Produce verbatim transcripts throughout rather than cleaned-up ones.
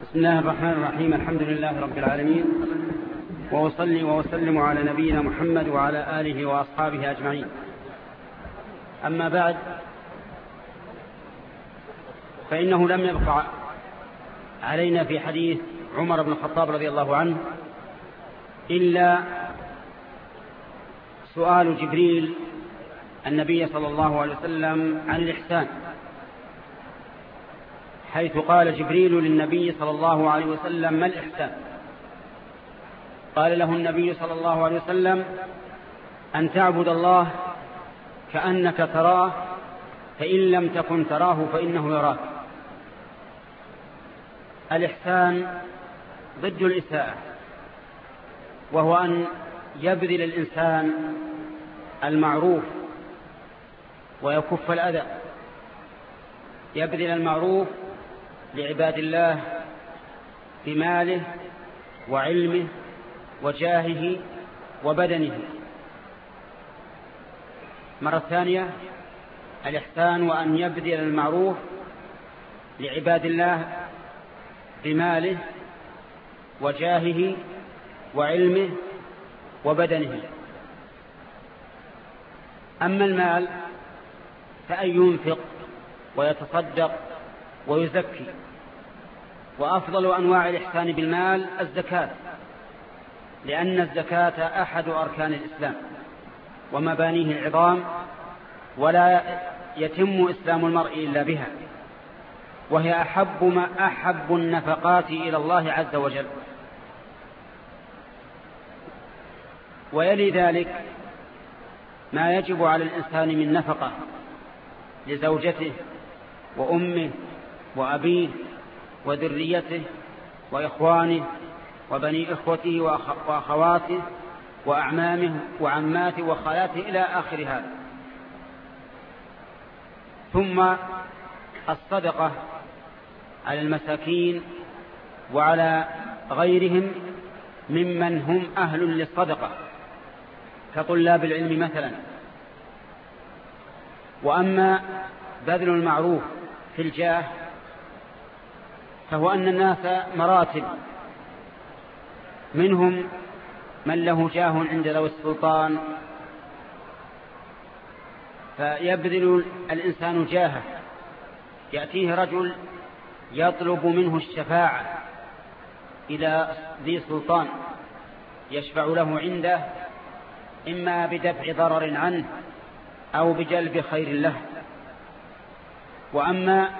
بسم الله الرحمن الرحيم. الحمد لله رب العالمين، وأصلي وأسلم على نبينا محمد وعلى آله وأصحابه أجمعين. أما بعد، فإنه لم يبقى علينا في حديث عمر بن الخطاب رضي الله عنه إلا سؤال جبريل النبي صلى الله عليه وسلم عن الإحسان، حيث قال جبريل للنبي صلى الله عليه وسلم: ما الإحسان؟ قال له النبي صلى الله عليه وسلم: أن تعبد الله كأنك تراه، فإن لم تكن تراه فإنه يراك. الإحسان ضد الإساءة، وهو أن يبذل الإنسان المعروف ويكف الأذى، يبذل المعروف لعباد الله بماله وعلمه وجاهه وبدنه. مرة ثانية، الإحسان وأن يبذل المعروف لعباد الله بماله وجاهه وعلمه وبدنه. أما المال فأن ينفق ويتصدق ويزكي، وأفضل أنواع الإحسان بالمال الزكاة، لأن الزكاة أحد أركان الإسلام ومبانيه العظام، ولا يتم إسلام المرء إلا بها، وهي أحب ما أحب النفقات إلى الله عز وجل. ويلي ذلك ما يجب على الإنسان من نفقة لزوجته وأمه وأبيه وذريته وإخوانه وبني إخوته وأخواته وأعمامه وعماته وخالاته إلى آخر هذا. ثم الصدقة على المساكين وعلى غيرهم ممن هم أهل للصدقة كطلاب العلم مثلا. وأما بذل المعروف في الجاه فهو أن الناس مراتب، منهم من له جاه عند ذوي السلطان فيبذل الإنسان جاهه، يأتيه رجل يطلب منه الشفاعة إلى ذي سلطان يشفع له عنده، إما بدفع ضرر عنه أو بجلب خير له. وأما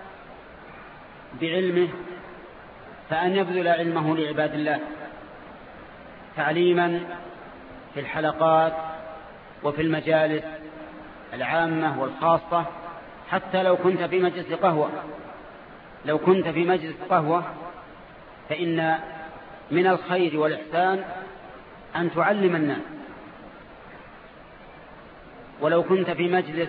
بعلمه فأن يبذل علمه لعباد الله تعليما في الحلقات وفي المجالس العامة والخاصة. حتى لو كنت في مجلس قهوة لو كنت في مجلس قهوة فإن من الخير والإحسان أن تعلم الناس، ولو كنت في مجلس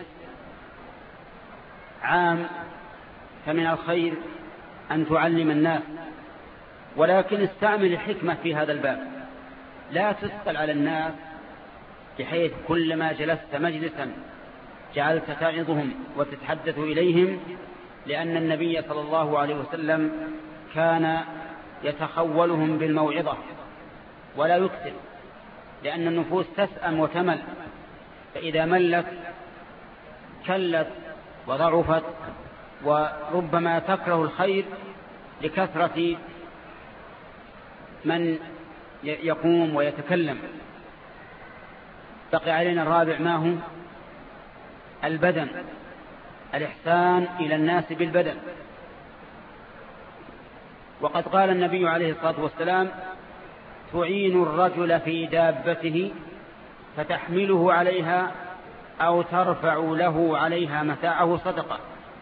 عام فمن الخير أن تعلم الناس. ولكن استعمل الحكمة في هذا الباب، لا تسأل على الناس بحيث كلما جلست مجلسا جعلت تعظهم وتتحدث إليهم، لأن النبي صلى الله عليه وسلم كان يتخولهم بالموعظة ولا يكثر، لأن النفوس تسأم وتمل، فإذا ملت كلت وضعفت، وربما تكره الخير لكثرة من يقوم ويتكلم. بقي علينا الرابع، ما هو؟ البدن، الإحسان إلى الناس بالبدن. وقد قال النبي عليه الصلاة والسلام: تعين الرجل في دابته فتحمله عليها أو ترفع له عليها متاعه صدقة.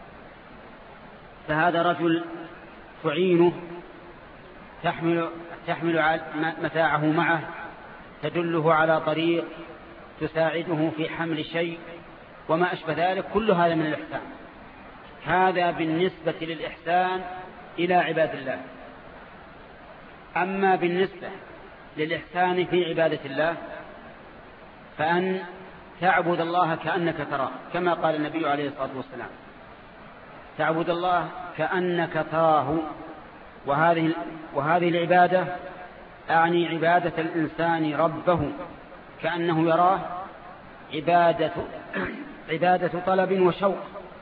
فهذا رجل تعينه، تحمل, تحمل متاعه معه، تدله على طريق، تساعده في حمل شيء وما أشبه ذلك، كل هذا من الإحسان. هذا بالنسبة للإحسان إلى عباد الله. أما بالنسبة للإحسان في عبادة الله فأن تعبد الله كأنك تراه، كما قال النبي عليه الصلاة والسلام: تعبد الله كأنك تراه وهذه, وهذه العبادة أعني عبادة الإنسان ربه كأنه يراه، عبادة, عبادة طلب وشوق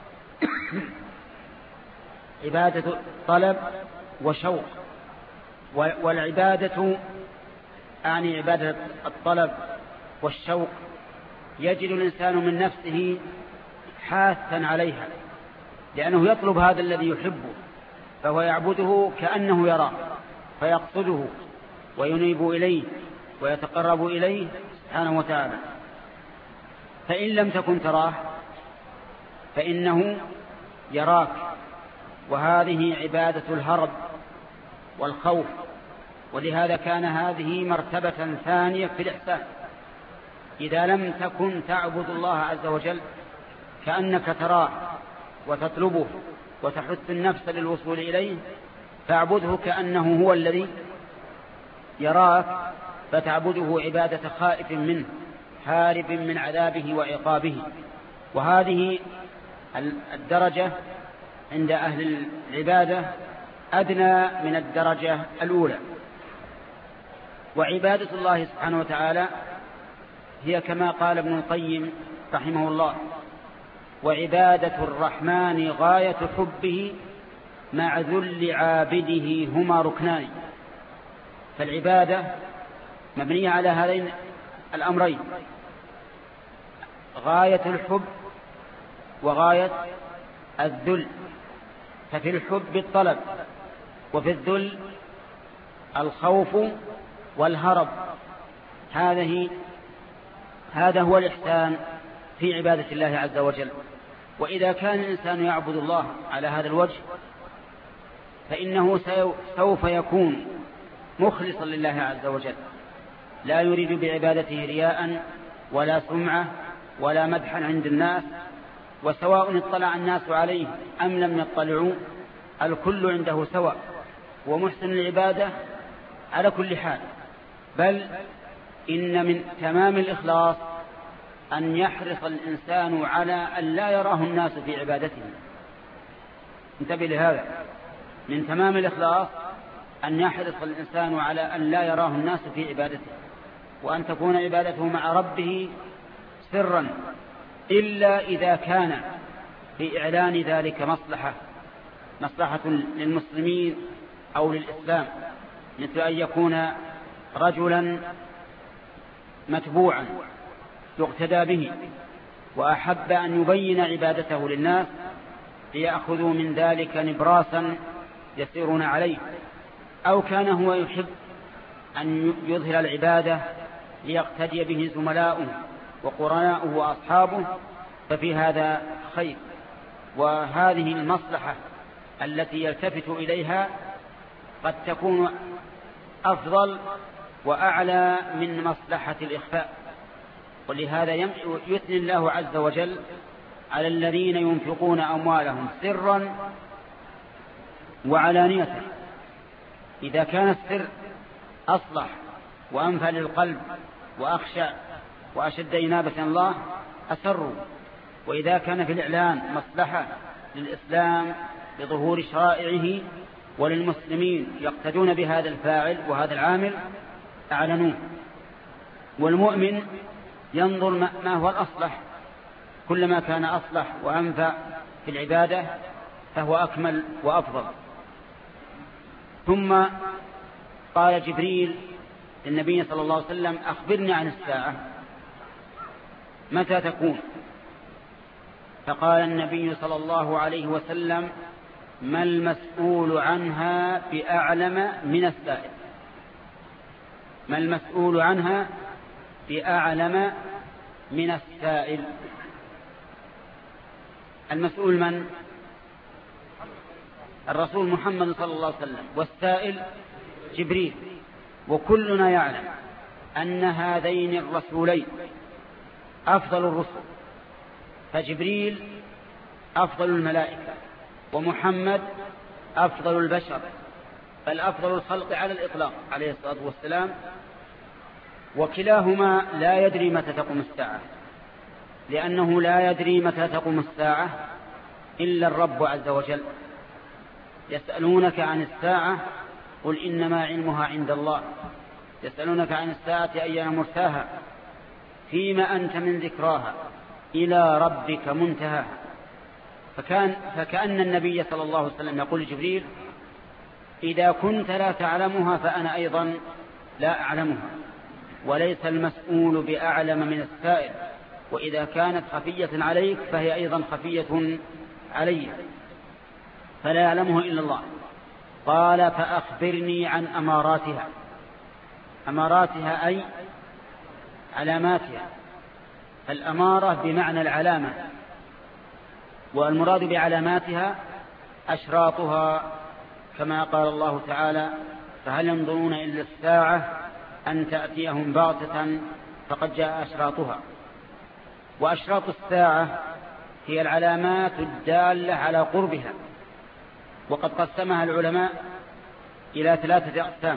عبادة طلب وشوق. والعبادة أعني عبادة الطلب والشوق يجد الإنسان من نفسه حاثا عليها، لأنه يطلب هذا الذي يحبه، فهو يعبده كأنه يراه فيقصده وينيب إليه ويتقرب إليه سبحانه وتعالى. فإن لم تكن تراه فإنه يراك، وهذه عبادة الهرب والخوف. ولهذا كان هذه مرتبة ثانية في الإحسان. إذا لم تكن تعبد الله عز وجل كأنك تراه وتطلبه وتحث النفس للوصول إليه، فاعبده كأنه هو الذي يراك، فتعبده عبادة خائف منه هارب من عذابه وعقابه. وهذه الدرجة عند أهل العبادة أدنى من الدرجة الأولى. وعبادة الله سبحانه وتعالى هي كما قال ابن القيم رحمه الله: وعبادة الرحمن غاية حبه مع ذل عابده هما ركنان. فالعبادة مبنية على هذين الأمرين: غاية الحب وغاية الذل. ففي الحب الطلب، وفي الذل الخوف والهرب. هذه هذا هو الإحسان في عبادة الله عز وجل. وإذا كان الإنسان يعبد الله على هذا الوجه فإنه سوف يكون مخلصا لله عز وجل، لا يريد بعبادته رياء ولا سمعة ولا مدحا عند الناس. وسواء اطلع الناس عليه أم لم يطلعوا الكل عنده سواء، ومحسن العبادة على كل حال. بل إن من تمام الإخلاص أن يحرص الإنسان على أن لا يراه الناس في عبادته. انتبه لهذا، من تمام الإخلاص أن يحرص الإنسان على أن لا يراه الناس في عبادته، وأن تكون عبادته مع ربه سرا، إلا إذا كان في إعلان ذلك مصلحة مصلحة للمسلمين أو للإسلام، مثل أن يكون رجلا متبوعا يقتدى به وأحب أن يبين عبادته للناس ليأخذوا من ذلك نبراسا يسيرون عليه، أو كان هو يحب أن يظهر العبادة ليقتدي به زملاؤه وقرناؤه وأصحابه، ففي هذا خير. وهذه المصلحة التي يلتفت إليها قد تكون أفضل وأعلى من مصلحة الإخفاء. ولهذا يثني الله عز وجل على الذين ينفقون أموالهم سرا وعلانية. إذا كان السر أصلح وأنفع للقلب وأخشى وأشد إنابة الله أسروا. وإذا كان في الإعلان مصلحة للإسلام لظهور شرائعه وللمسلمين يقتدون بهذا الفاعل وهذا العامل أعلنوه. والمؤمن ينظر ما هو الأصلح، كلما كان أصلح وأنفع في العبادة فهو أكمل وأفضل. ثم قال جبريل للنبي صلى الله عليه وسلم: أخبرني عن الساعة، متى تكون؟ فقال النبي صلى الله عليه وسلم: ما المسؤول عنها بأعلم من السائل. ما المسؤول عنها بأعلم من السائل. المسؤول من؟ الرسول محمد صلى الله عليه وسلم، والسائل جبريل. وكلنا يعلم أن هذين الرسولين أفضل الرسل، فجبريل أفضل الملائكة، ومحمد أفضل البشر، بل أفضل الخلق على الإطلاق عليه الصلاة والسلام. وكلاهما لا يدري متى تقوم الساعة، لأنه لا يدري متى تقوم الساعة إلا الرب عز وجل، يسألونك عن الساعة قل إنما علمها عند الله يسألونك عن الساعة أيان مرساها فيما أنت من ذكراها إلى ربك منتهاها. فكان فكأن النبي صلى الله عليه وسلم يقول لجبريل إذا كنت لا تعلمها فأنا أيضا لا أعلمها، وليس المسؤول بأعلم من السائل، وإذا كانت خفية عليك فهي أيضا خفية علي، فلا يعلمه إلا الله. قال فأخبرني عن أماراتها. أماراتها أي علاماتها. الأمارة بمعنى العلامة، والمراد بعلاماتها أشراطها، كما قال الله تعالى فهل ينظرون إلا الساعة أن تأتيهم بغتة فقد جاء أشراطها. وأشراط الساعة هي العلامات الدالة على قربها، وقد قسمها العلماء إلى ثلاثة أقسام: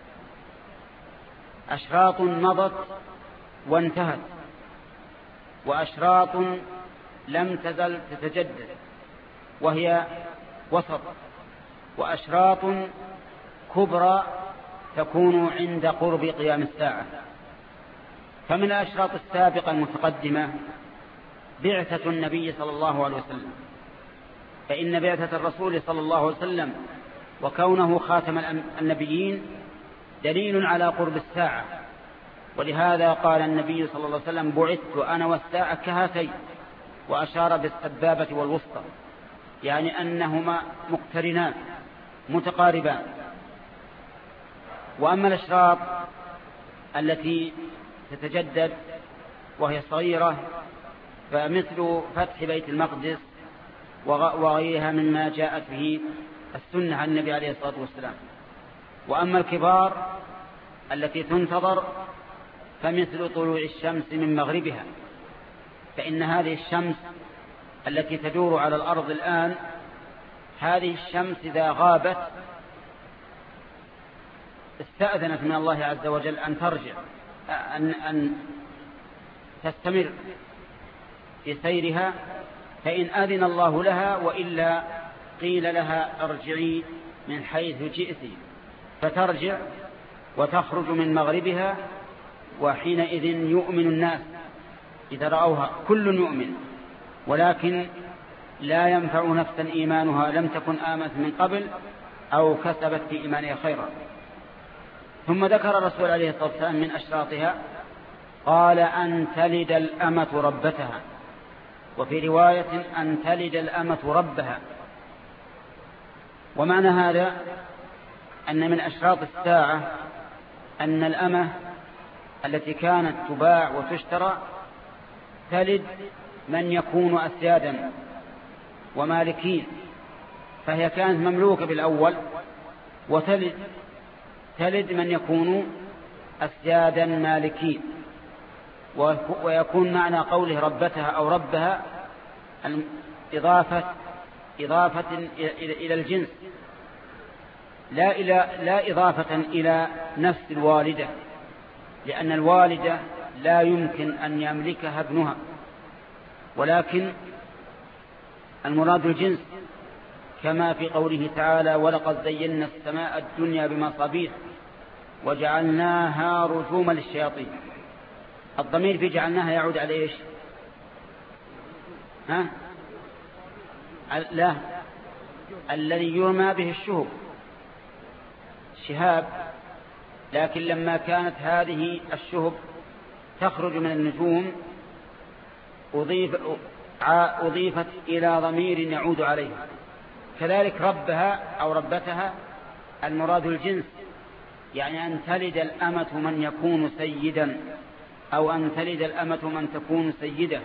أشراط مضت وانتهت، وأشراط لم تزل تتجدد وهي وسط، وأشراط كبرى تكون عند قرب قيام الساعة. فمن الأشراط السابقة المتقدمة بعثة النبي صلى الله عليه وسلم، فإن بعثة الرسول صلى الله عليه وسلم وكونه خاتم النبيين دليل على قرب الساعة، ولهذا قال النبي صلى الله عليه وسلم بعثت أنا والساعة كهاتين، وأشار بالسبابة والوسطى، يعني أنهما مقترنان متقاربان. وأما الأشراط التي تتجدد وهي صغيرة فمثل فتح بيت المقدس وغيرها مما جاءت به السنة عن النبي عليه الصلاة والسلام. وأما الكبار التي تنتظر فمثل طلوع الشمس من مغربها، فإن هذه الشمس التي تدور على الأرض الآن، هذه الشمس إذا غابت استأذنت من الله عز وجل أن ترجع، أن, أن تستمر في سيرها، فإن أذن الله لها، وإلا قيل لها ارجعي من حيث جئت، فترجع وتخرج من مغربها. وحينئذ يؤمن الناس إذا رأوها، كل يؤمن، ولكن لا ينفع نفسا إيمانها لم تكن آمنت من قبل أو كسبت في إيمانها خيرا. ثم ذكر الرسول عليه الصلاة والسلام من أشراطها قال أن تلد الأمة ربتها، وفي رواية أن تلد الأمة ربها. ومعنى هذا أن من أشراط الساعة أن الأمة التي كانت تباع وتشترى تلد من يكون أسيادا ومالكين، فهي كانت مملوكة بالأول، وتلد تلد من يكون أسيادا مالكين. ويكون معنى قوله ربتها أو ربها إضافة إضافة إلى الجنس، لا إلى لا إضافة إلى نفس الوالدة، لأن الوالدة لا يمكن أن يملكها ابنها، ولكن المراد الجنس، كما في قوله تعالى ولقد زينا السماء الدنيا بمصابيح وجعلناها رجوما للشياطين. الضمير في جعلناها يعود على إيش؟ ها؟ لا، الذي يرمى به الشهب شهاب، لكن لما كانت هذه الشهب تخرج من النجوم أضيف أضيفت إلى ضمير يعود عليها. كذلك ربها أو ربتها المراد الجنس، يعني أن تلد الأمة من يكون سيدا، أو أن تلد الأمة من تكون سيدة.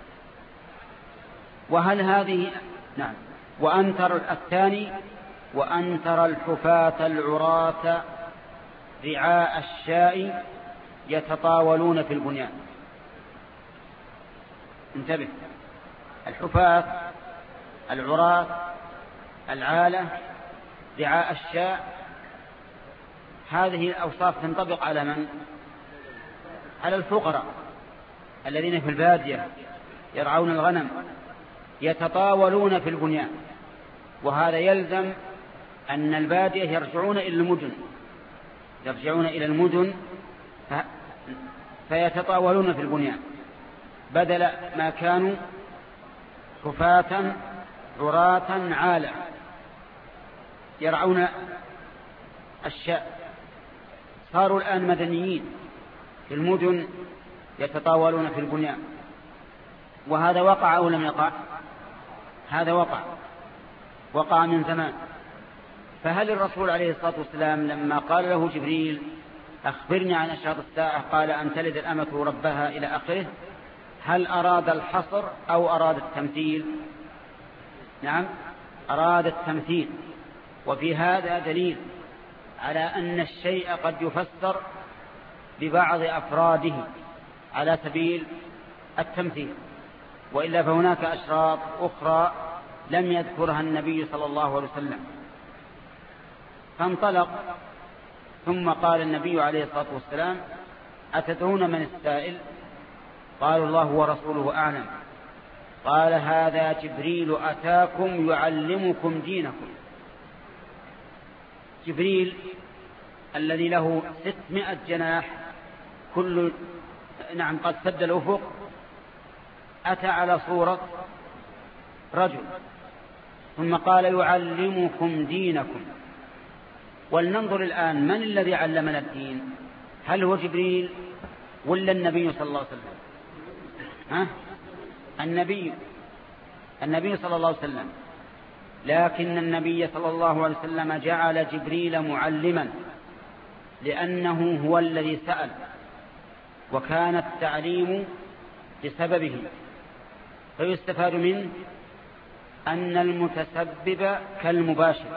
وهل هذه نعم. وأن ترى الثاني وأن ترى الحفاة العراة رعاء الشاء يتطاولون في البنيان. انتبه، الحفاة العراة العالة رعاء الشاء، هذه الأوصاف تنطبق على من؟ على الفقراء الذين في البادية يرعون الغنم، يتطاولون في البنيان، وهذا يلزم أن البادية يرجعون إلى المدن يرجعون إلى المدن فيتطاولون في البنيان بدل ما كانوا حفاة عراة عالة يرعون الشاء، صاروا الآن مدنيين في المدن يتطاولون في البنيان. وهذا وقع أو لم يقع؟ هذا وقع وقع من زمان. فهل الرسول عليه الصلاة والسلام لما قال له جبريل أخبرني عن أشراط الساعة قال أن تلد الأمة ربها إلى آخره، هل أراد الحصر أو أراد التمثيل؟ نعم، أراد التمثيل. وفي هذا دليل على أن الشيء قد يفسر ببعض أفراده على سبيل التمثيل، وإلا فهناك أشراط أخرى لم يذكرها النبي صلى الله عليه وسلم. فانطلق، ثم قال النبي عليه الصلاة والسلام أتدرون من السائل؟ قالوا الله ورسوله أعلم. قال هذا جبريل أتاكم يعلمكم دينكم. جبريل الذي له ستمائة جناح كل نعم قد سد الأفق أتى على صورة رجل، ثم قال يعلمكم دينكم. ولننظر الآن من الذي علمنا الدين، هل هو جبريل ولا النبي صلى الله عليه وسلم؟ ها؟ النبي النبي صلى الله عليه وسلم. لكن النبي صلى الله عليه وسلم جعل جبريل معلما لأنه هو الذي سأل، وكان التعليم بسببه. فيستفاد منه أن المتسبب كالمباشر.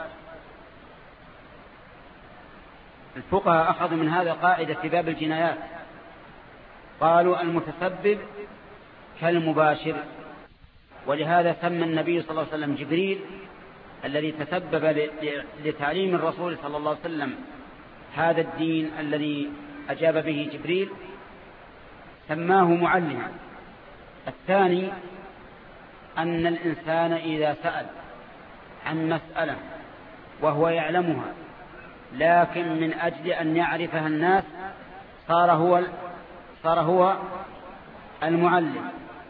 الفقهاء أخذوا من هذا قاعدة في باب الجنايات، قالوا المتسبب كالمباشر. ولهذا سمى النبي صلى الله عليه وسلم جبريل الذي تسبب لتعليم الرسول صلى الله عليه وسلم هذا الدين الذي أجاب به جبريل، سماه معلما. الثاني أن الإنسان إذا سأل عن مسألة وهو يعلمها لكن من أجل أن يعرفها الناس صار هو صار هو المعلم.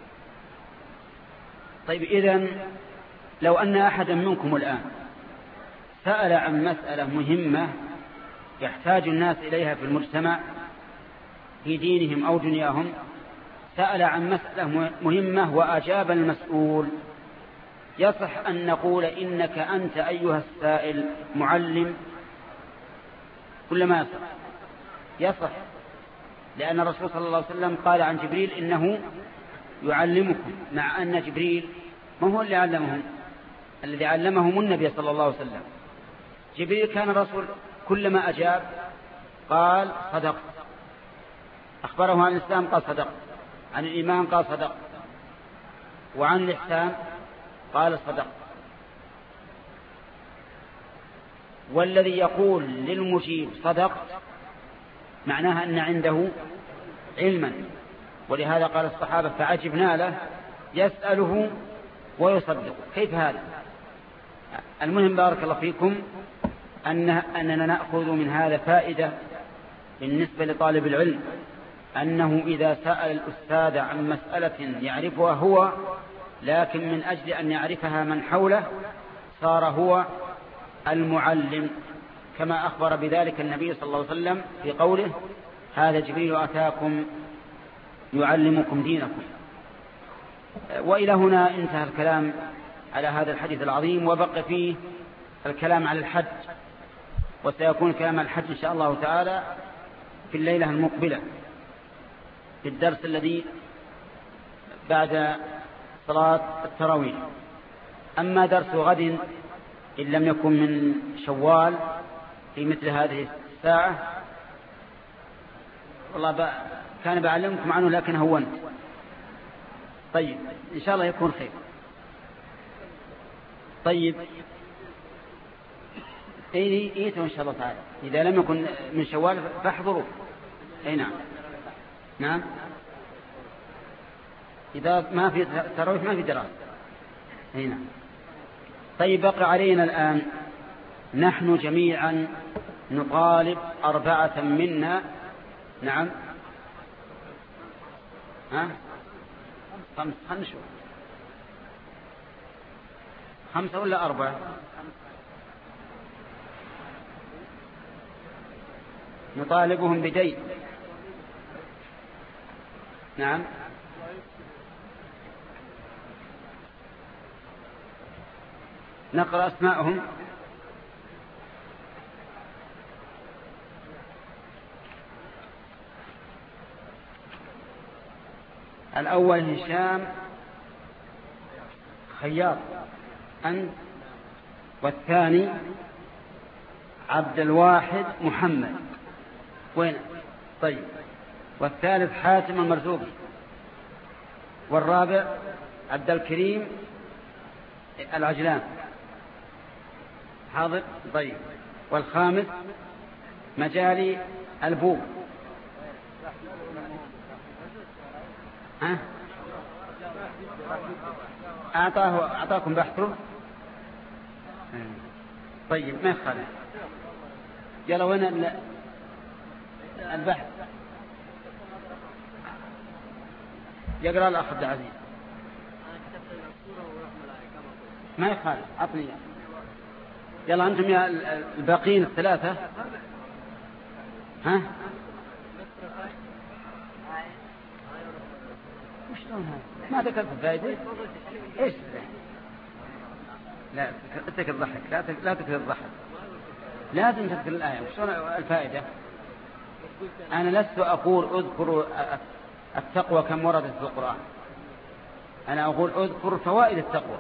طيب إذن لو أن أحدا منكم الآن سأل عن مسألة مهمة يحتاج الناس إليها في المجتمع في دينهم أو دنياهم، سأل عن مسألة مهمة وأجاب المسؤول، يصح أن نقول إنك أنت أيها السائل معلم كل ما يصح؟ يصح، لأن الرسول صلى الله عليه وسلم قال عن جبريل إنه يعلمكم، مع أن جبريل ما هو اللي علمهم، الذي علمهم النبي صلى الله عليه وسلم. جبريل كان الرسول كلما أجاب قال صدق، أخبره عن الإسلام قال صدق، عن الإيمان قال صدق، وعن الإحسان قال صدق. والذي يقول للمجيب صدق معناها أن عنده علما، ولهذا قال الصحابة فعجبنا له يسأله ويصدق. كيف هذا؟ المهم بارك الله فيكم أن أننا نأخذ من هذا فائدة بالنسبة لطالب العلم، أنه إذا سأل الأستاذ عن مسألة يعرفها هو لكن من أجل أن يعرفها من حوله صار هو المعلم، كما أخبر بذلك النبي صلى الله عليه وسلم في قوله هذا جبريل أتاكم يعلمكم دينكم. وإلى هنا انتهى الكلام على هذا الحديث العظيم، وبقى فيه الكلام على الحج، وسيكون كلام الحج إن شاء الله تعالى في الليلة المقبلة في الدرس الذي بعد صلاة التراويح. أما درس غد إن لم يكن من شوال في مثل هذه الساعة والله كان بعلمكم عنه لكن هونت. طيب إن شاء الله يكون خير. طيب ايتوا إن شاء الله تعالى، إذا لم يكن من شوال فاحضروا. أي نعم نعم، إذا ما في تراويح ما في دراسة. أي نعم. طيب بقى علينا الآن نحن جميعا نطالب أربعة منا. نعم. ها خمس خمسة خمسة ولا أربعة؟ نطالبهم بدين. نعم. نقرأ أسماءهم. الأول هشام خياط أنت، والثاني عبد الواحد محمد. وين؟ طيب. والثالث حاتم المرزوقي، والرابع عبد الكريم العجلان. حاضر. طيب. والخامس مجالي البوب. ها أعطاه أعطاكم بحثه. طيب ما يخالف. يلا وين البحث؟ يقرأ الأخ عبد العزيز. ما يخالف أعطني. يلا أنتم يا الباقين الثلاثة. ها ما ذكرت الفائدة. إيش؟ لا اترك الضحك. لا لا تكثر الضحك. لازم تذكر الآية. وش الفائدة؟ أنا لست أقول أذكر التقوى كم وردت في القرآن. أنا أقول أذكر فوائد التقوى.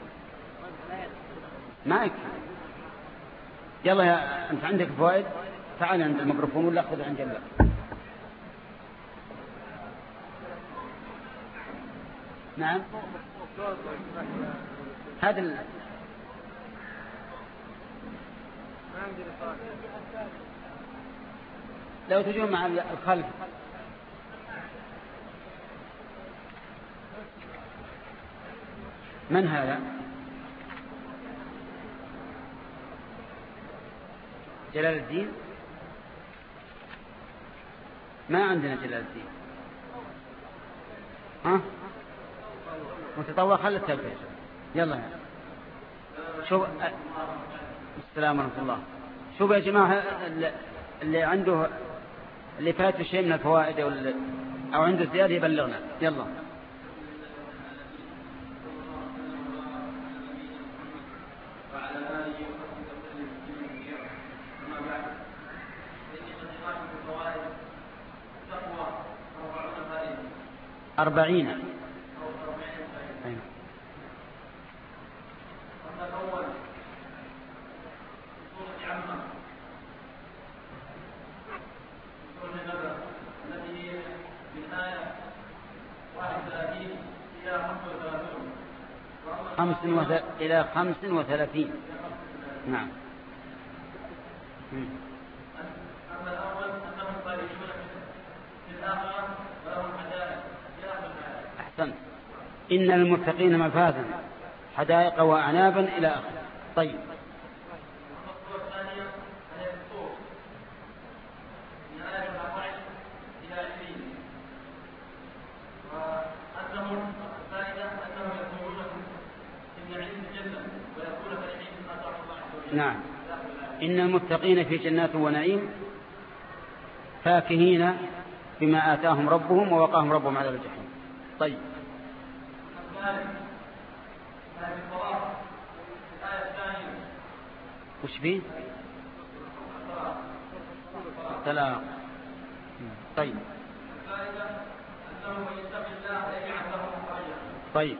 ما يكفي. يلا يا أنت عندك فوائد. تعال عند الميكروفون ولا أخذ عند جنبك. نعم. هذا ال... لو تجون مع الخلف. من هذا؟ جلال الدين. ما عندنا جلال الدين. ها متطوع. خلي التلفزيون. يلا. شوف. السلام ورحمة الله. شوف يا جماعة اللي عنده اللي فاته شيء من الفوائد أو عنده زيادة يبلغنا. يلا. أربعين. خمس وث... إلى خمس وثلاثين. نعم. أما الأول أنهم طالبون في الآخرة فلهم حدائق. أحسنت. إن المتقين مفازا حدائق وأعنابا إلى آخره. طيب. الخطوة الثانية هي الطور من آية أربعة إلى عشرين. وأنهم الفائدة أنهم يكونون في نعيم الجنة ويكون فرحين بما آتاهم الله عز وجل. نعم. إن المتقين في جنات ونعيم فاكهين بما آتاهم ربهم ووقاهم ربهم عذاب الجحيم. طيب. وش فيه؟ الطلاق. طيب. طيب.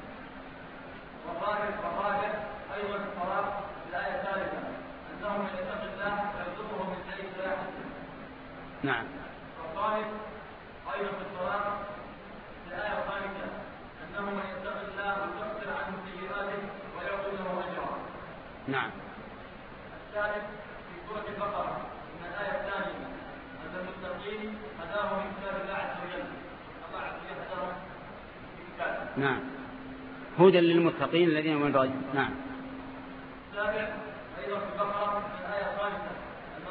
والرابع أيضا الطلاق في الآية الثالثة أنه من يتق الله فيرزقه من حيث لا يحتسب. نعم. والخامس أيضا في الطلاق في الآية الخامسة أنه من يتق الله ويكفر عنه سيئاته ويعطي له أجرا. نعم. الثالث في سورة البقرة من الآية الثانية أن المتقين هداهم من كتاب الله عز وجل. الله عز وجل هداهم في كتابه. نعم. هدى للمتقين الذين هم الرجل. نعم. السابع أيضا في البقرة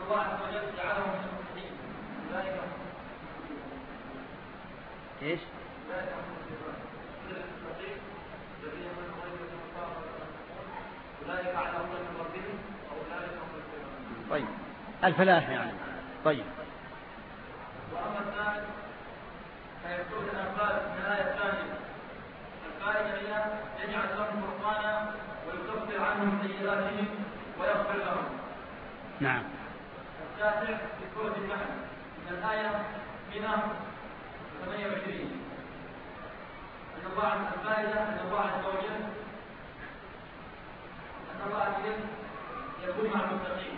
الله عز وجل جعلهم من المتقين أولئك إيش؟ أولئك على هدى من ربهم وأولئك هم المفلحون. طيب الفلاح يعني. طيب وأما الثالث فيكون الأنفال من الآية الثانية الفائدة هي يجعل لهم فرقانا ويكفر عنهم سيئاتهم ويغفر لهم. نعم. التاسع في سورة النحل من الآية مئة وثمانية وعشرين أن الله الفائدة أن الله عز وجل أن الله عز وجل يكون مع المتقين.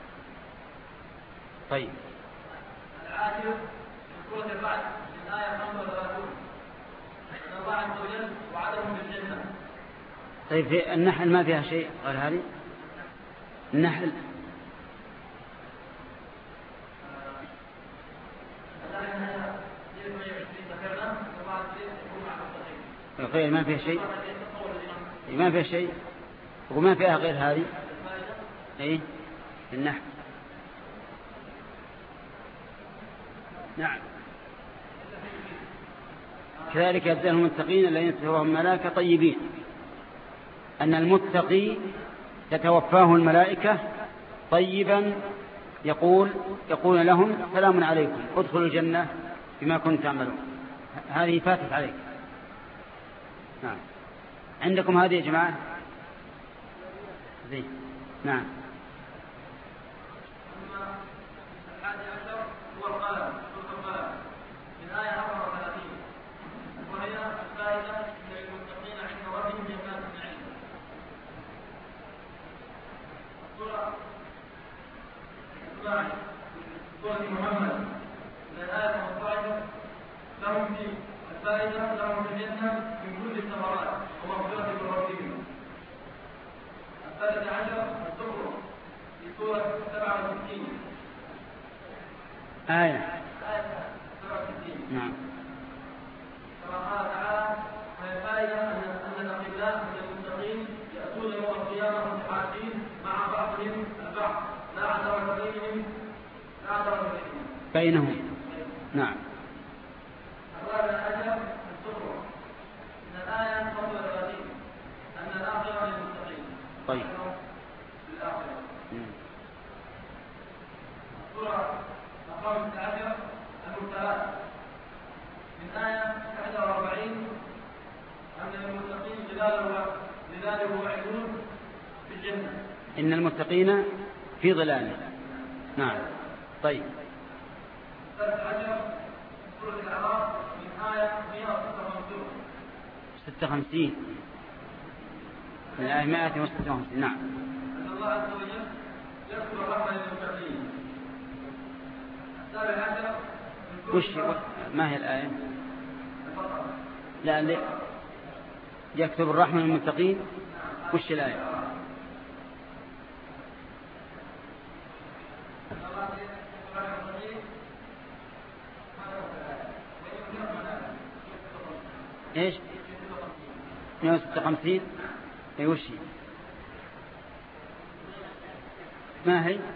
طيب العاشر في سورة الرعد من الآية خمسة وثلاثين أن الله عز وجل وعدهم بالجنة. طيب في النحل ما فيها شيء غير هذه؟ النحل غير ما فيها شيء، ما فيها شيء وما فيها غير هذه. ايه النحل. نعم. كذلك يبدأهم المتقين الذين تتوفاهم الملائكة طيبين. أن المتقي تتوفاه الملائكة طيبا يقول يقول لهم سلام عليكم ادخلوا الجنة بما كنتم تعملون. هذه فاتت عليك. نعم. عندكم هذه يا جماعة؟ زين. نعم. الحادي عشر هو القلم من آية أربعة وثلاثين وهي الفائدة للمتقين عند ربهم جنات النعيم. سورة سورة محمد من الآية خمسة عشر لهم في الفائدة لهم في الجنة من كل الثمرات ومغفرة من ربهم. الثالث عشر الزخرف في سورة سبعة وستين آية آية سبعة وستين. نعم. كما قال تعالى وهي فائدة أن الأخلاء من المتقين يأتون يوم القيامة متحابين مع بعضهم البعض لا عداوة بينهم لا عداوة بينهم بينهم. نعم. الرابع عشر الزخرف من الآية خمسة وثلاثين أن الآخرة للمتقين. طيب. للآخرة. سورة الخامسة عشر المبتلات من آية إحدى وأربعين أن المتقين ظلاله وعيون في الجنة. إن المتقين في ظلال. نعم. طيب. الثالث عشر سورة الأعراف من آية مئة ستة وخمسين من الآية مئة وستة وخمسين. نعم. أن الله عز وجل يذكر الرحمة للمتقين. السابع عشر وش ما هي الآية؟ لا لا يكتب الرحمة للمتقين. وش الآية؟ ايش؟ مئة وستة وخمسين. اي وش هي؟ ما هي؟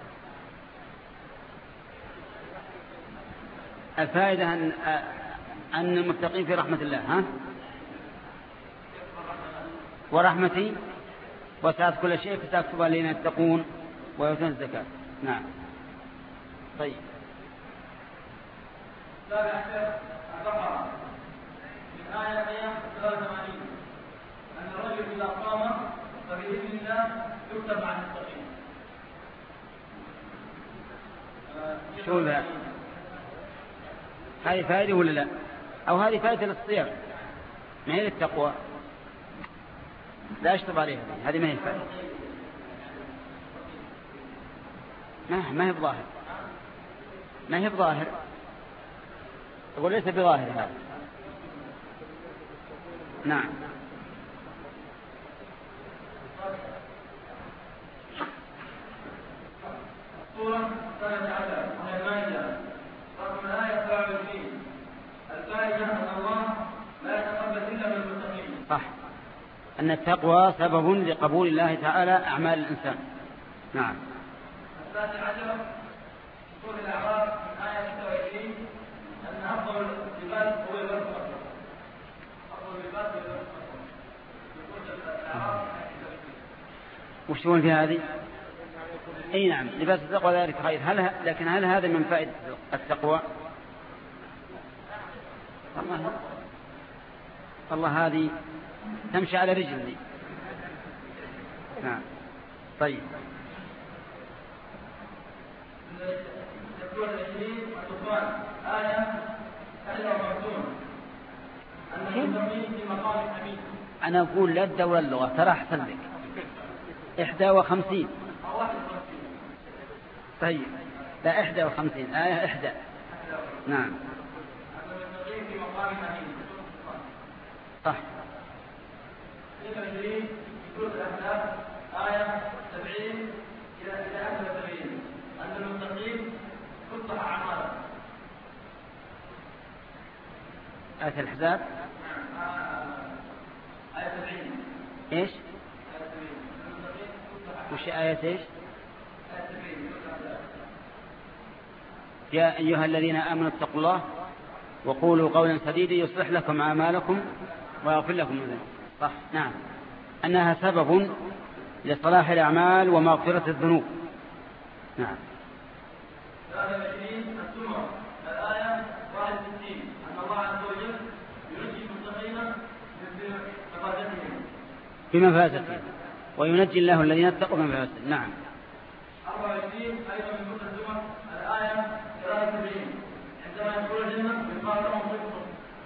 الفائدة أن أن المتقين في رحمة الله. ها؟ ورحمتي وسعت كل شيء فسأكتب الذين يتقون ويؤتون الزكاة. نعم. طيب. السابع عشر البقرة من آية مئة وثلاثة وثمانين أن الرجل إذا قام فبإذن الله يكتب مع المتقين. شو ذا؟ هذه فائدة ولا لا؟ أو هذه فائدة للصيام ما هي للتقوى؟ لا أشطب عليها. هذه ما هي فائدة. ما ما هي بظاهر. ما هي بظاهر. أقول ليس بظاهر هذا. نعم. سورة ثلاثة عشر من المائدة رقم الآية سبعة وعشرين. الفائدة أن الله لا يتقبل إلا من المتقين. صح. أن التقوى سبب لقبول الله تعالى أعمال الإنسان. نعم. الثالث عشر سورة الأعراف من آية ستة وعشرين أن أفضل اللباس هو لباس الأسود. أفضل اللباس هو لباس الأسود. في سورة الأعراف وش تقول في هذه؟ اي نعم، لباس التقوى ذلك خير. هل ه... لكن هل هذا من فائدة التقوى؟ الله الله هذه تمشي على رجل دي. نعم طيب. يقول العشرين الطوفان آية أحد وخمسون أن المتقين في مقام حميد. أنا أقول لا الدولة اللغة ترى أحسن لك. إحدى وخمسين أو واحد وخمسين. طيب لا إحدى وخمسين آية إحدى. نعم أن المتقين في مقام حميد. صح. العشرين يقول الأحداث آية سبعين إلى إلى أحد وسبعين أن المتقين تفتح أعمالهم. آية الأحزاب آية سبعين. إيش؟ آية سبعين. المتقين تفتح. وش آية إيش؟ آية سبعين. يا أيها الذين آمنوا اتقوا الله وقولوا قولا سديدا يصلح لكم أعمالكم ويغفر لكم ذنوبكم. صح. نعم، أنها سبب لصلاح الأعمال ومغفرة الذنوب. نعم. هذا العشرين السورة الآية واحد وستين أن الله عز وجل ينجي المتقين من مفازتهم. بمفازتهم وينجي الله الذين اتقوا بمفازتهم. نعم. أربعة وعشرين أيضا من سورة الزمر الآية ثلاثة وسبعين عندما يدخل الجنة يقال لهم صدق.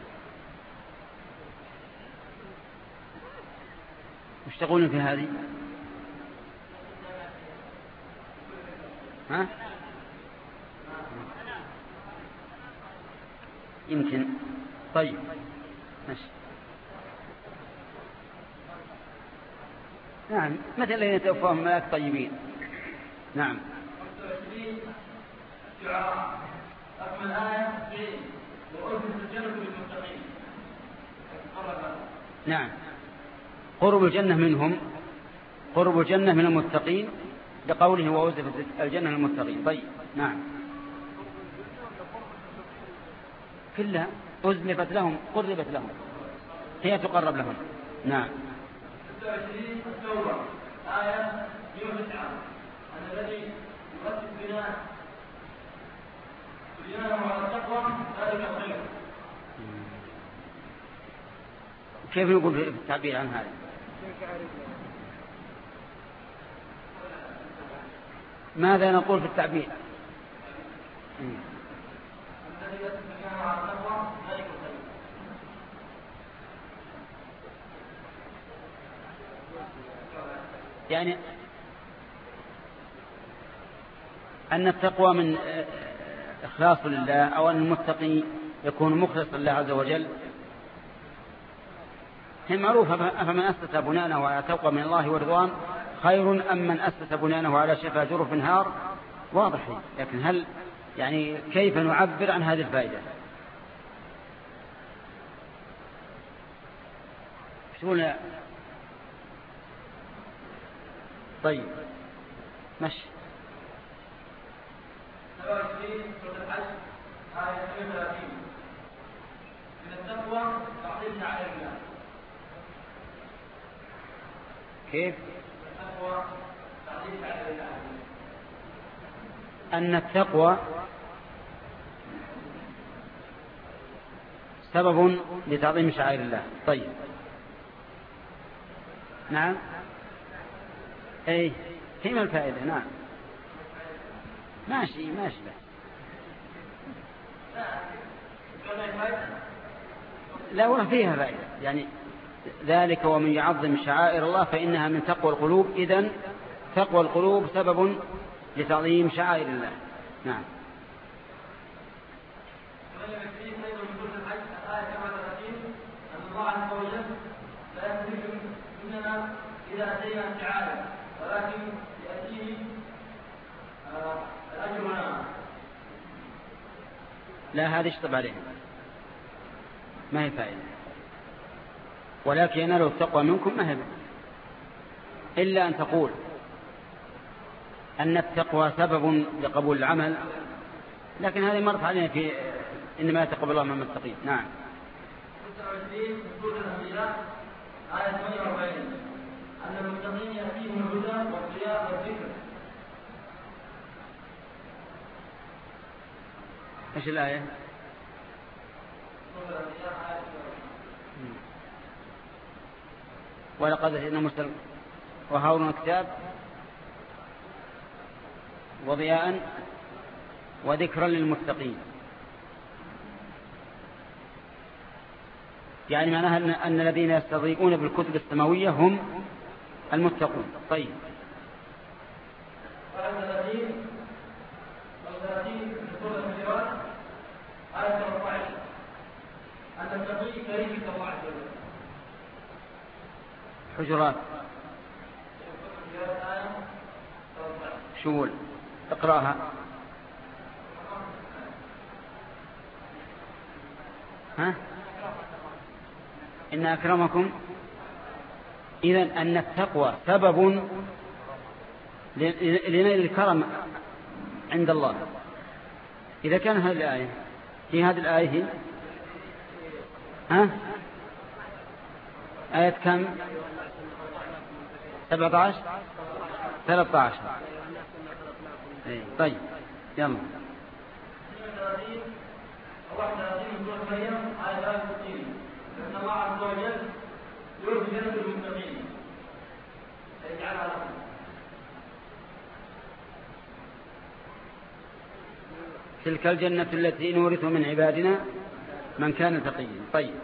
وش تقولون في هذه؟ ها؟ يمكن. طيب ماشي. نعم، مثل الذين توفاهم الملائكة طيبين. نعم. خمسة وعشرين الشعراء أكمل آية سبعين وأزلفت الجنة للمتقين. نعم، قرب الجنة منهم، قرب الجنة من المتقين بقوله وأزلفت الجنة للمتقين. طيب نعم، كلها أزلفت لهم، قربت لهم، هي تقرب لهم. نعم. ستة وعشرين التوبة آية مئة وتسعة أن الذي يرتب بناء بناءه على التقوى ذلك خير. كيف نقول في التعبير عن هذا؟ ماذا نقول في التعبير؟ الذي يرتب بناءه على التقوى ذلك خير. يعني أن التقوى من إخلاص لله، أو أن المتقي يكون مخلص لله عز وجل، هي معروفة. أفمن أسس بنيانه على تقوى من الله ورضوان خير أم من أسس بنيانه على شفا جرف نهار؟ واضح. لكن هل يعني كيف نعبر عن هذه الفائدة؟ شو؟ طيب ماشي. سبعة وعشرين سورة الحج آية اثنين وثلاثين من التقوى تعظيم شعائر الله. كيف؟ التقوى تعظيم شعائر الله. أن التقوى سبب لتعظيم شعائر الله. طيب نعم. اي فيما الفائدة. نعم ماشي ماشي. لا والله فيها فائدة، يعني ذلك ومن يعظم شعائر الله فإنها من تقوى القلوب. إذن تقوى القلوب سبب لتعظيم شعائر الله. نعم. إذا أتينا الشعائر ولكن يأتيه الأجر هنا. لا هذا يشطب عليه، ما هي فائدة. ولكن ينال التقوى منكم ما هي، إلا أن تقول أن التقوى سبب لقبول العمل، لكن هذه مرت علينا في إنما يتقبل الله من المتقين. نعم. آية ثمانية وأربعين أن المتقين يأتيهم الهدى والضياء والذكر. إيش الآية؟ ولقد أتينا موسى وهارون الكتاب وضياء وذكرا للمتقين. يعني معناها أن الذين يستضيئون بالكتب السماوية هم المتقون. طيب. حجرات شول اقرأها. ها؟ إن أكرمكم. إذن أن التقوى سبب لنيل الكرم عند الله. إذا كان هذه الآية في هذه الآية هي ها آية كم؟ سبعة عشر ثلاثة عشر. طيب يلا. إن الله عز وجل يورث جنة المتقين فيجعلها لهم. تلك الجنة التي نورث من عبادنا من كان تقيا. طيب.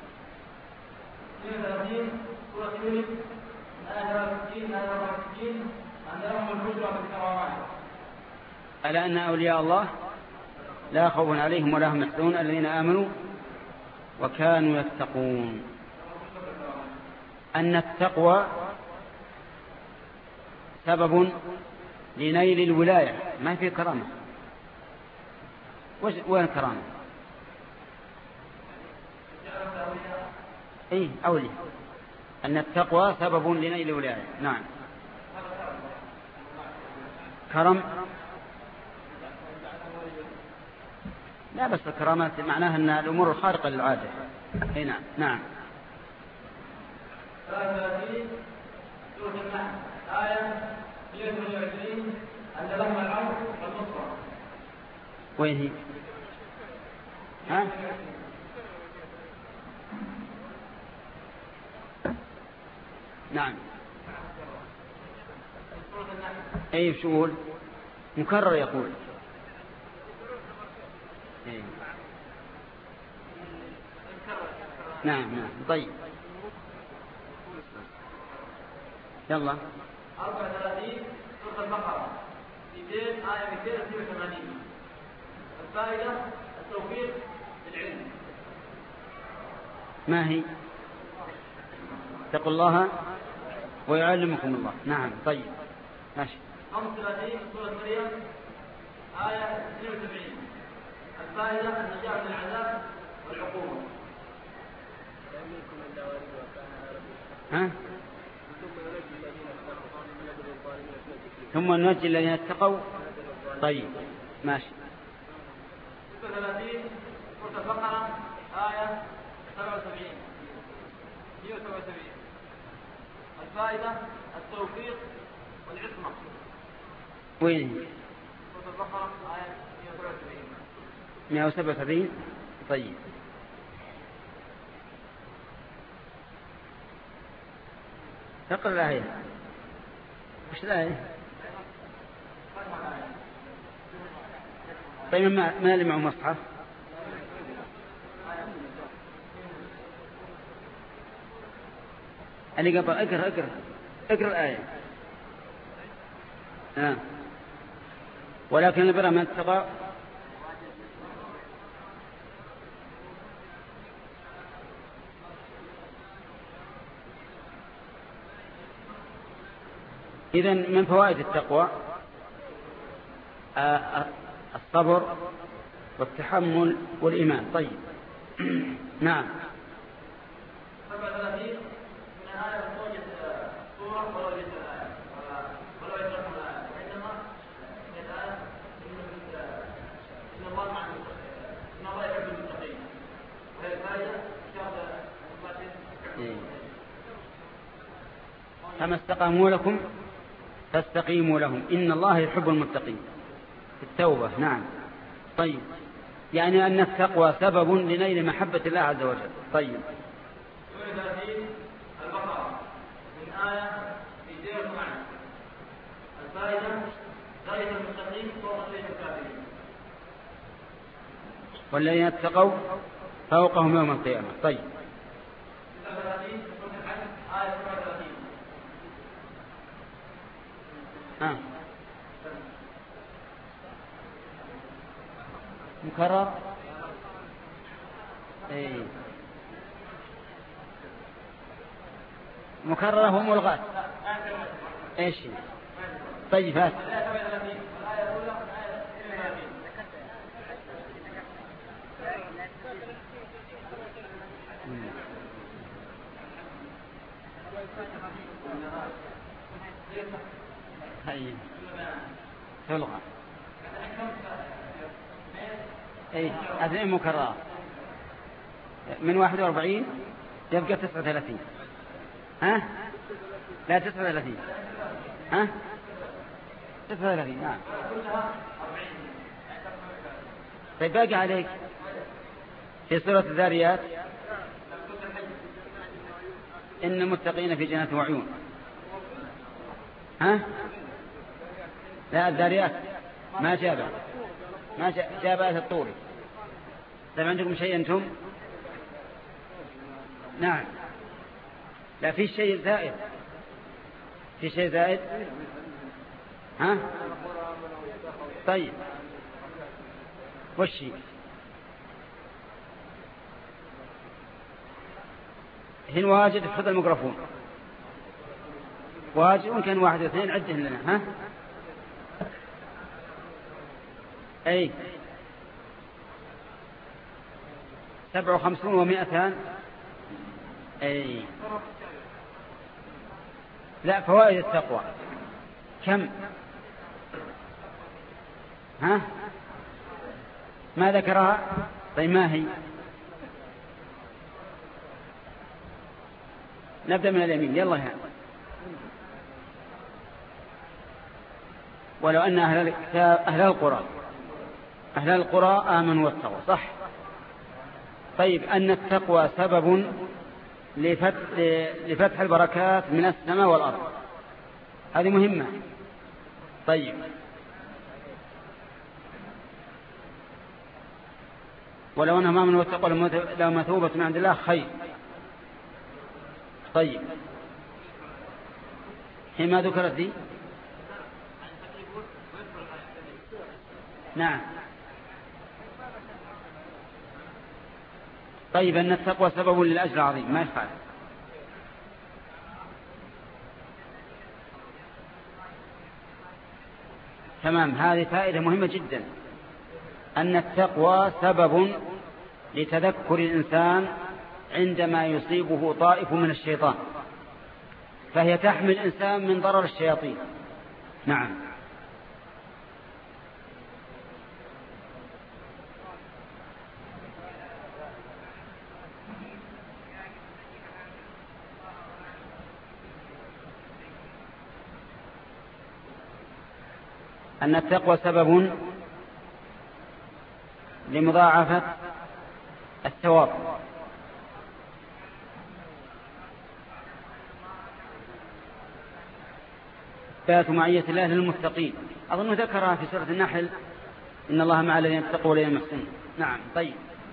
سورة يونس آية ستين آية أربعة وستين أن لهم البشرى في الكرامات. ألا أن أولياء الله لا خوف عليهم ولا هم يحزنون الذين آمنوا وكانوا يتقون. أن التقوى سبب لنيل الولاية. ما في كرامة. وين كرامة؟ إيه أولي. أن التقوى سبب لنيل الولاية. نعم. كرم لا بس الكرامات معناها أن الأمور الخارقة للعادة. هنا نعم. سورة النحل آية مئة وثمانية وعشرين أن لهم العون والنصرة. وين هي؟ ها؟ نعم. سورة النحل أي شو يقول؟ مكرر يقول. إيه. نعم نعم. طيب يلا. أربعة وثلاثين سورة البقرة مئتين آية مئتين واثنين وثمانين. الفائدة التوفيق للعلم. ما هي؟ اتقوا الله ويعلمكم الله. نعم. طيب ماشي. خمسة وثلاثين سورة مريم آية اثنين وسبعين. الفائدة النجاة من العذاب والعقوبة. ها؟ ثم ننجي الذين اتقوا. طيب ماشي. ستة وثلاثين سورة البقرة آية سبعة وسبعين مئة وسبعة وسبعين. الفائدة التوفيق والعصمة. وين؟ سورة البقرة آية مئة وسبعة وسبعين. مئة وسبعة وسبعين. طيب اقرأ الآية. وش الآية؟ طيب ما ما اللي معه مصحف؟ اللي قبل اقرأ اقرأ اقرأ الآية. آه. ولكن البر من اتقى. إذن من فوائد التقوى الصبر والتحمل والإيمان. طيب نعم. سبعة وثلاثين من آية توجد صورة ولو جد الآية ولو يترك الآية إنما كما استقاموا لكم فاستقيموا لهم إن الله يحب المتقين في التوبة. نعم. طيب، يعني أن التقوى سبب لنيل محبة الله عز وجل. طيب. البقرة من آية في دير المعنى الفائدة ذلك المستقيم فوق شيء الكافرين والذين اتقوا فوقهم يوم القيامة. طيب. آه. مكرر. ايه مكرره وملغاة. ايش؟ طيب هات. هاي تلغى. اي اثنين مكررات من واحد واربعين يبقى تسعة وثلاثين. ها لا تسعة وثلاثين. ها تسعة وثلاثين. نعم. طيب باقي عليك في سورة الذاريات إن المتقين في جنات وعيون. ها لا الذاريات ما جابها ما جاب آية الطور. طيب عندكم شيء أنتم؟ نعم. لا في شيء زائد. في شيء زائد. ها طيب وشي هن واجد في الميكروفون واجد ممكن واحد واثنين عدهن لنا. ها أي سبع وخمسون ومائتان. أي لا فوائد التقوى كم؟ ها ما ذكرها؟ طيب ما هي؟ نبدأ من اليمين. يلا هنا. ولو أن أهل الكتاب أهل القرى أهل القرى آمنوا واتقوا. صح. طيب أن التقوى سبب لفتح, لفتح البركات من السماء والأرض. هذه مهمة. طيب ولو أنهم آمنوا واتقوا لمثوبة من عند الله خير. طيب هي ما ذكرت دي؟ نعم. طيب أن التقوى سبب للأجر العظيم ما يفعل. تمام. هذه فائدة مهمة جدا أن التقوى سبب لتذكر الإنسان عندما يصيبه طائف من الشيطان فهي تحمي الإنسان من ضرر الشياطين. نعم. أن التقوى سبب لمضاعفة الثواب. إثبات معية الله للمتقين. أظن ذكرها في سورة النحل إن الله مع الذين اتقوا والذين محسنون. نعم. طيب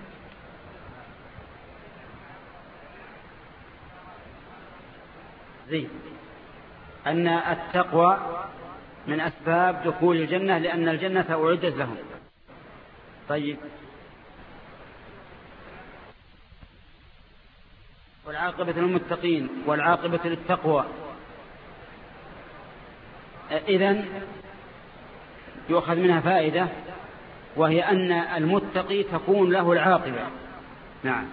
زين. أن التقوى من أسباب دخول الجنة لأن الجنة أعدت لهم. طيب والعاقبة للمتقين والعاقبة للتقوى. إذن يؤخذ منها فائدة وهي أن المتقي تكون له العاقبة. نعم.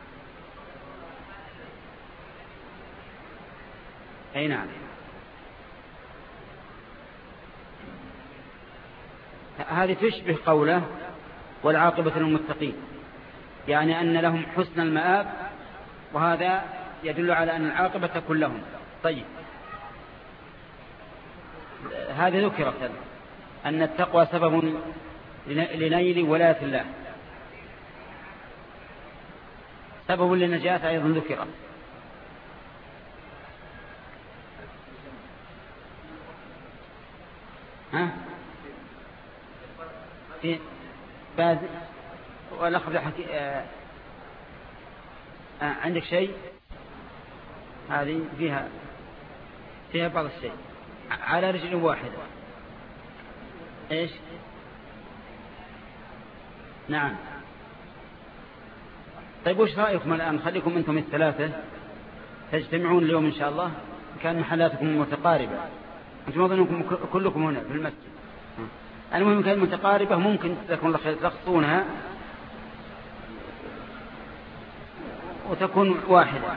أي نعم. هذه تشبه قوله والعاقبة للمتقين يعني أن لهم حسن المآب وهذا يدل على أن العاقبة تكون لهم. طيب هذه ذكرت أن التقوى سبب لنيل ولاية الله، سبب للنجاة أيضا ذكرت. ها في باز ولا خبر حكي آه آه عندك شيء؟ هذه فيها فيها بعض الشيء على رجل واحدة. ايش؟ نعم. طيب وش رأيكم الآن؟ خليكم انتم الثلاثة تجتمعون اليوم إن شاء الله، كان محلاتكم متقاربة، أنتم أظنكم كلكم هنا في المسجد. المهم كان متقاربة، ممكن تكون تلخصونها وتكون واحدة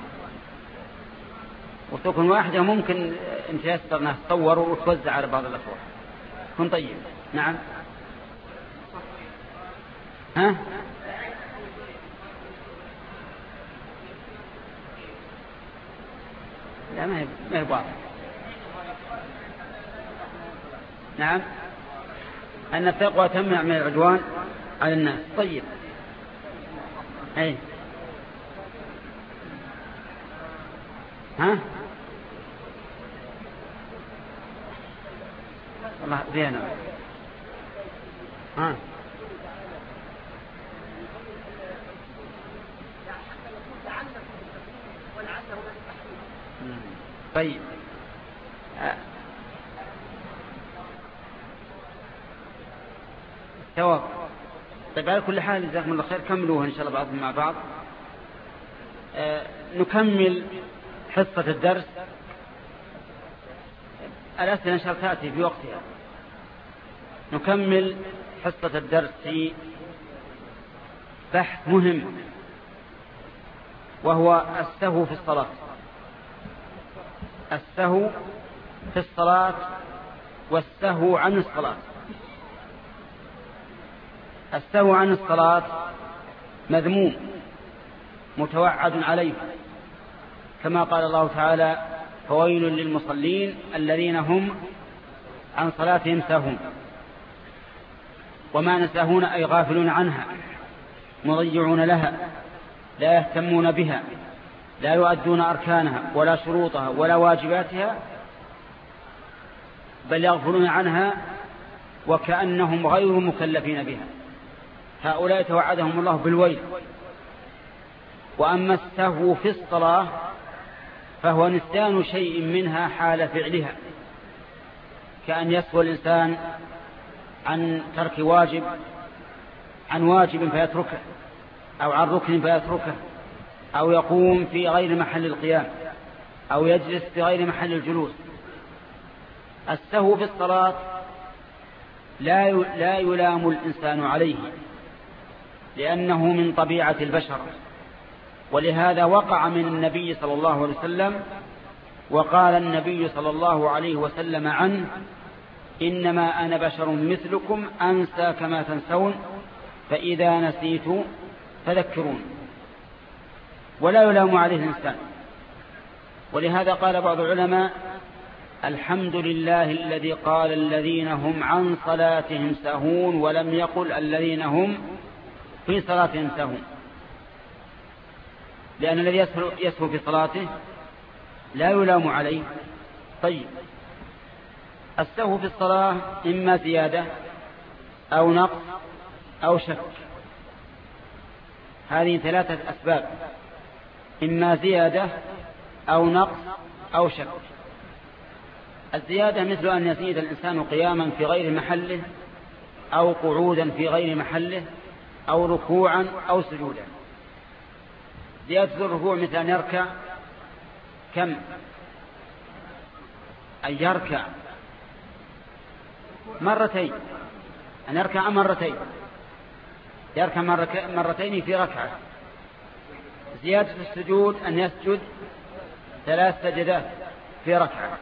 وتكون واحدة ممكن إن تيسر أنها تصور وتوزع على بعض الأخوة. كن طيب. نعم. ها لا ما هي ما هي واضح. نعم. أن التقوى تمنع من العدوان على الناس. طيب. أي ها والله زينة. ها طيب. ثواب. طيب على كل حال جزاكم الله خير، كملوها إن شاء الله بعضهم مع بعض. آه نكمل حصة الدرس. الأسئلة إن شاء الله تأتي في وقتها. نكمل حصة الدرس في بحث مهم، وهو السهو في الصلاة. السهو في الصلاة والسهو عن الصلاة. السهو عن الصلاة مذموم متوعد عليه، كما قال الله تعالى: فويل للمصلين الذين هم عن صلاتهم ساهون. وما نساهون أي غافلون عنها، مضيعون لها، لا يهتمون بها، لا يؤدون أركانها ولا شروطها ولا واجباتها، بل يغفلون عنها وكأنهم غير مكلفين بها. هؤلاء توعدهم الله بالويل. وأما السهو في الصلاة فهو نسيان شيء منها حال فعلها، كأن يسهو الإنسان عن ترك واجب، عن واجب فيتركه، أو عن ركن فيتركه، أو يقوم في غير محل القيام، أو يجلس في غير محل الجلوس. السهو في الصلاة لا لا يلام الإنسان عليه، لأنه من طبيعة البشر، ولهذا وقع من النبي صلى الله عليه وسلم. وقال النبي صلى الله عليه وسلم عنه: إنما أنا بشر مثلكم أنسى كما تنسون، فإذا نسيت فذكرون. ولا يلام عليه الإنسان. ولهذا قال بعض العلماء: الحمد لله الذي قال الذين هم عن صلاتهم ساهون، ولم يقل الذين هم في صلاتهم ساهون، لأن الذي يسهو في صلاته لا يلام عليه. طيب، السهو في الصلاة إما زيادة أو نقص أو شك. هذه ثلاثة أسباب: إما زيادة أو نقص أو شك. الزيادة مثل أن يزيد الإنسان قياما في غير محله، أو قعودا في غير محله، أو ركوعا أو سجودا. زيادة الركوع مثل أن يركع كم؟ أن يركع مرتين، أن يركع مرتين، يركع مرتين في ركعة. زيادة السجود أن يسجد ثلاث سجدات في ركعة.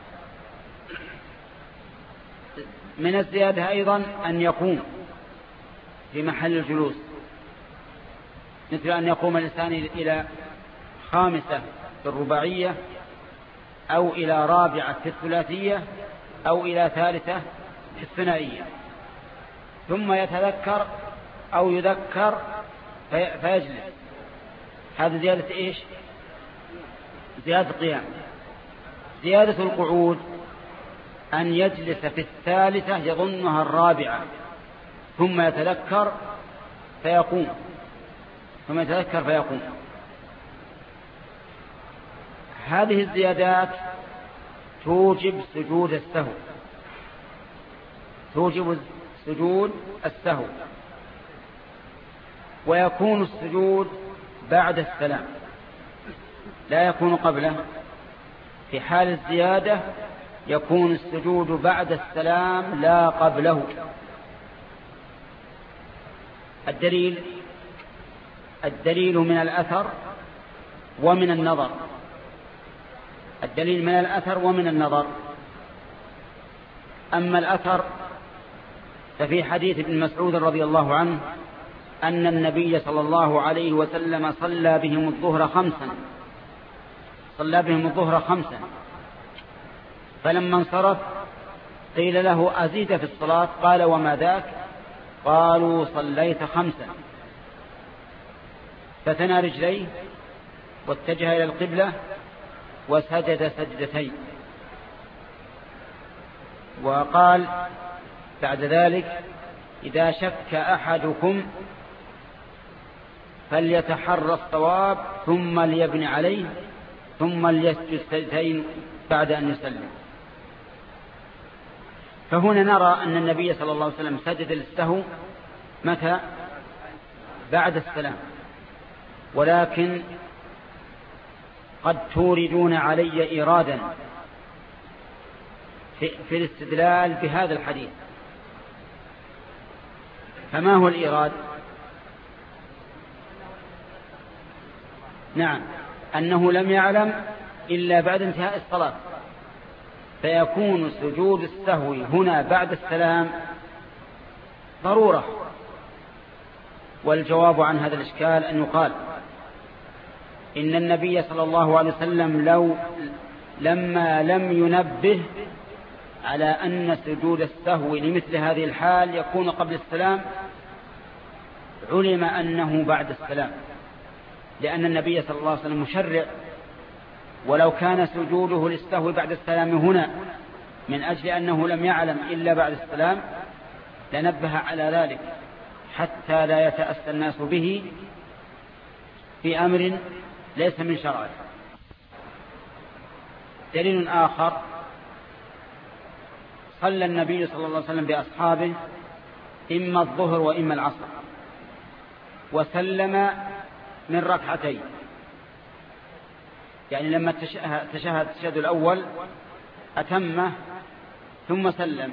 من الزيادة أيضا أن يقوم في محل الجلوس، مثل أن يقوم الإنسان إلى خامسة في الرباعية، أو إلى رابعة في الثلاثية، أو إلى ثالثة في الثنائية، ثم يتذكر أو يذكر فيجلس. هذا زيادة إيش؟ زيادة قيام. زيادة القعود أن يجلس في الثالثة يظنها الرابعة ثم يتذكر فيقوم ثم يتذكر فيقوم. هذه الزيادات توجب سجود السهو، توجب سجود السهو، ويكون السجود بعد السلام لا يكون قبله. في حال الزيادة يكون السجود بعد السلام لا قبله. الدليل الدليل من الأثر ومن النظر. الدليل من الأثر ومن النظر. أما الأثر ففي حديث ابن مسعود رضي الله عنه أن النبي صلى الله عليه وسلم صلى بهم الظهر خمسا صلى بهم الظهر خمسا فلما انصرف قيل له أزيد في الصلاة؟ قال وما ذاك؟ قالوا صليت خمسا. فثنى رجليه واتجه إلى القبلة وسجد سجدتين، وقال بعد ذلك إذا شك أحدكم فليتحرى الصواب ثم ليبني عليه ثم ليسجد سجدتين بعد أن يسلم. فهنا نرى أن النبي صلى الله عليه وسلم سجد للسهو متى؟ بعد السلام. ولكن قد توردون علي إيرادا في, في الاستدلال بهذا الحديث. فما هو الإيراد؟ نعم، أنه لم يعلم إلا بعد انتهاء الصلاة، فيكون سجود السهو هنا بعد السلام ضرورة. والجواب عن هذا الإشكال أن يقال إن النبي صلى الله عليه وسلم لو لما لم ينبه على أن سجود السهو لمثل هذه الحال يكون قبل السلام علم أنه بعد السلام، لأن النبي صلى الله عليه وسلم مشرع. ولو كان سجوده للسهو بعد السلام هنا من أجل أنه لم يعلم إلا بعد السلام لنبه على ذلك حتى لا يتأسى الناس به في أمر ليس من شرعه. دليل آخر: صلى النبي صلى الله عليه وسلم بأصحابه إما الظهر وإما العصر، وسلم من ركعتين، يعني لما تشهد التشهد الأول أتمه ثم سلم،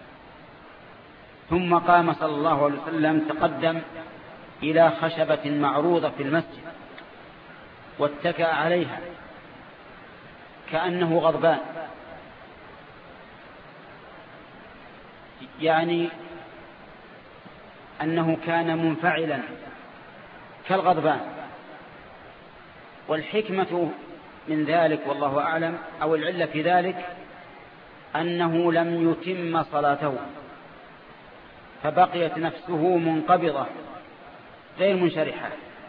ثم قام صلى الله عليه وسلم تقدم إلى خشبة معروضة في المسجد واتكأ عليها كأنه غضبان، يعني أنه كان منفعلا كالغضبان. والحكمة من ذلك والله أعلم، أو العلة في ذلك أنه لم يتم صلاته، فبقيت نفسه منقبضة غير منشرحة.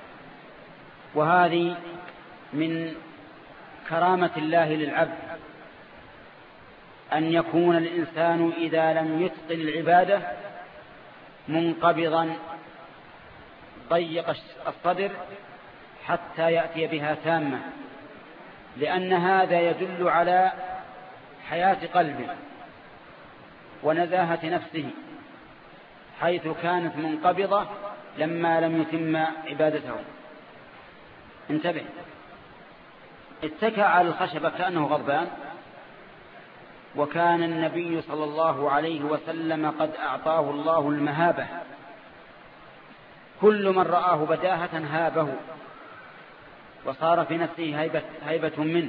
وهذه من كرامة الله للعبد أن يكون الإنسان إذا لم يتقن العبادة منقبضا ضيق الصدر حتى يأتي بها تامة، لأن هذا يدل على حياة قلبه ونزاهة نفسه، حيث كانت منقبضة لما لم يتم عبادته. انتبه، اتكأ على الخشبة كأنه غضبان، وكان النبي صلى الله عليه وسلم قد أعطاه الله المهابة، كل من رآه بداهة هابه وصار في نفسه هيبة, هيبة منه.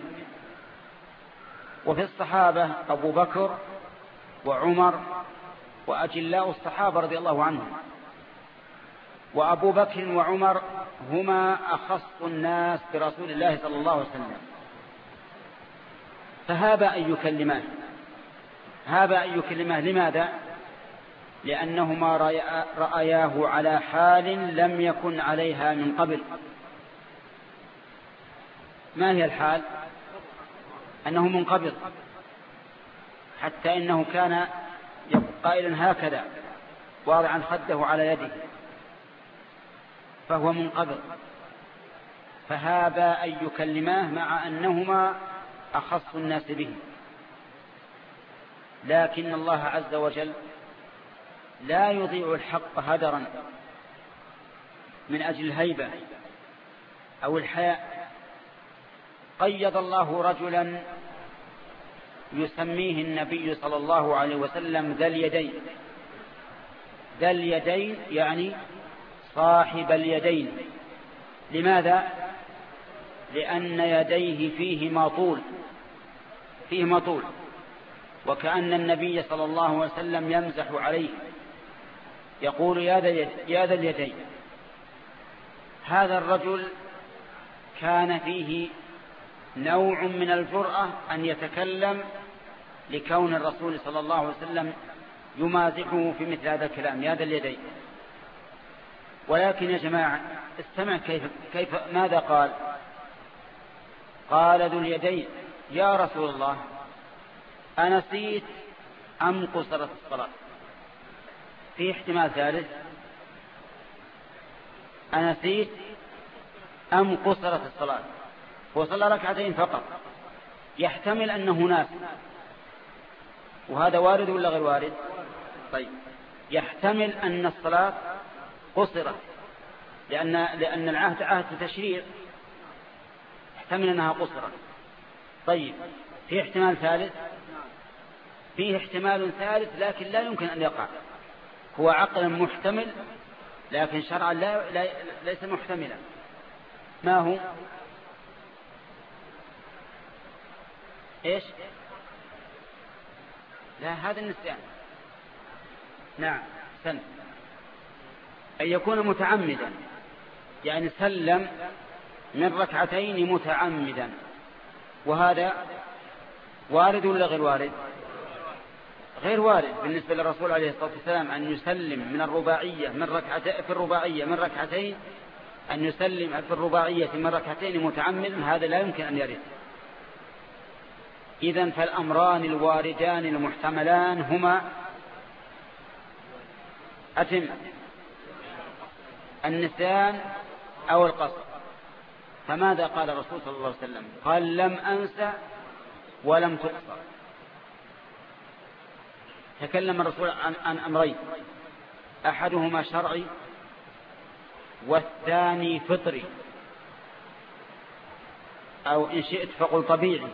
وفي الصحابة أبو بكر وعمر وأجلاء الصحابة رضي الله عنهم، وأبو بكر وعمر هما أخص الناس برسول الله صلى الله عليه وسلم، فهاب أن يكلمان هاب أن يكلمه. لماذا؟ لأنهما رأياه على حال لم يكن عليها من قبل. ما هي الحال؟ أنه منقبض، حتى إنه كان قائلا هكذا واضعا خده على يده، فهو منقبض. فهابا أن يكلماه مع أنهما أخص الناس به. لكن الله عز وجل لا يضيع الحق هدرا من أجل الهيبة أو الحياء. قيض الله رجلا يسميه النبي صلى الله عليه وسلم ذا اليدين. ذا اليدين يعني صاحب اليدين. لماذا؟ لأن يديه فيهما طول فيهما طول وكأن النبي صلى الله عليه وسلم يمزح عليه يقول يا ذا اليدين. هذا الرجل كان فيه نوع من الجرأة أن يتكلم لكون الرسول صلى الله عليه وسلم يمازحه في مثل هذا الكلام يا ذا اليدين. ولكن يا جماعة استمع كيف, كيف ماذا قال. قال ذو اليدين يا رسول الله أنسيت أم قصرت الصلاة؟ في احتمال ثالث، أنسيت أم قصرت الصلاة؟ هو صلى ركعتين فقط، يحتمل أنه ناس، وهذا وارد ولا غير وارد؟ طيب يحتمل أن الصلاة قصرت لأن, لأن العهد عهد تشريع، يحتمل أنها قصرت. طيب في احتمال ثالث؟ فيه احتمال ثالث لكن لا يمكن أن يقع. هو عقل محتمل لكن شرعا لا لا ليس محتملا. ما هو؟ إيش؟ لا هذا النسيان. نعم سن أن يكون متعمدا، يعني سلم من ركعتين متعمدا، وهذا وارد ولا غير وارد؟ غير وارد بالنسبة للرسول عليه الصلاة والسلام أن يسلم من الرباعية من ركعتين في الرباعية من ركعتين أن يسلم في الرباعية من ركعتين متعمدا، هذا لا يمكن أن يرد. إذن فالأمران الواردان المحتملان هما أتم النسيان أو القصر. فماذا قال الرسول صلى الله عليه وسلم؟ قال لم أنسى ولم تقصر. تكلم الرسول عن, عن أمرين، أحدهما شرعي والثاني فطري، أو إن شئت فقل طبيعي.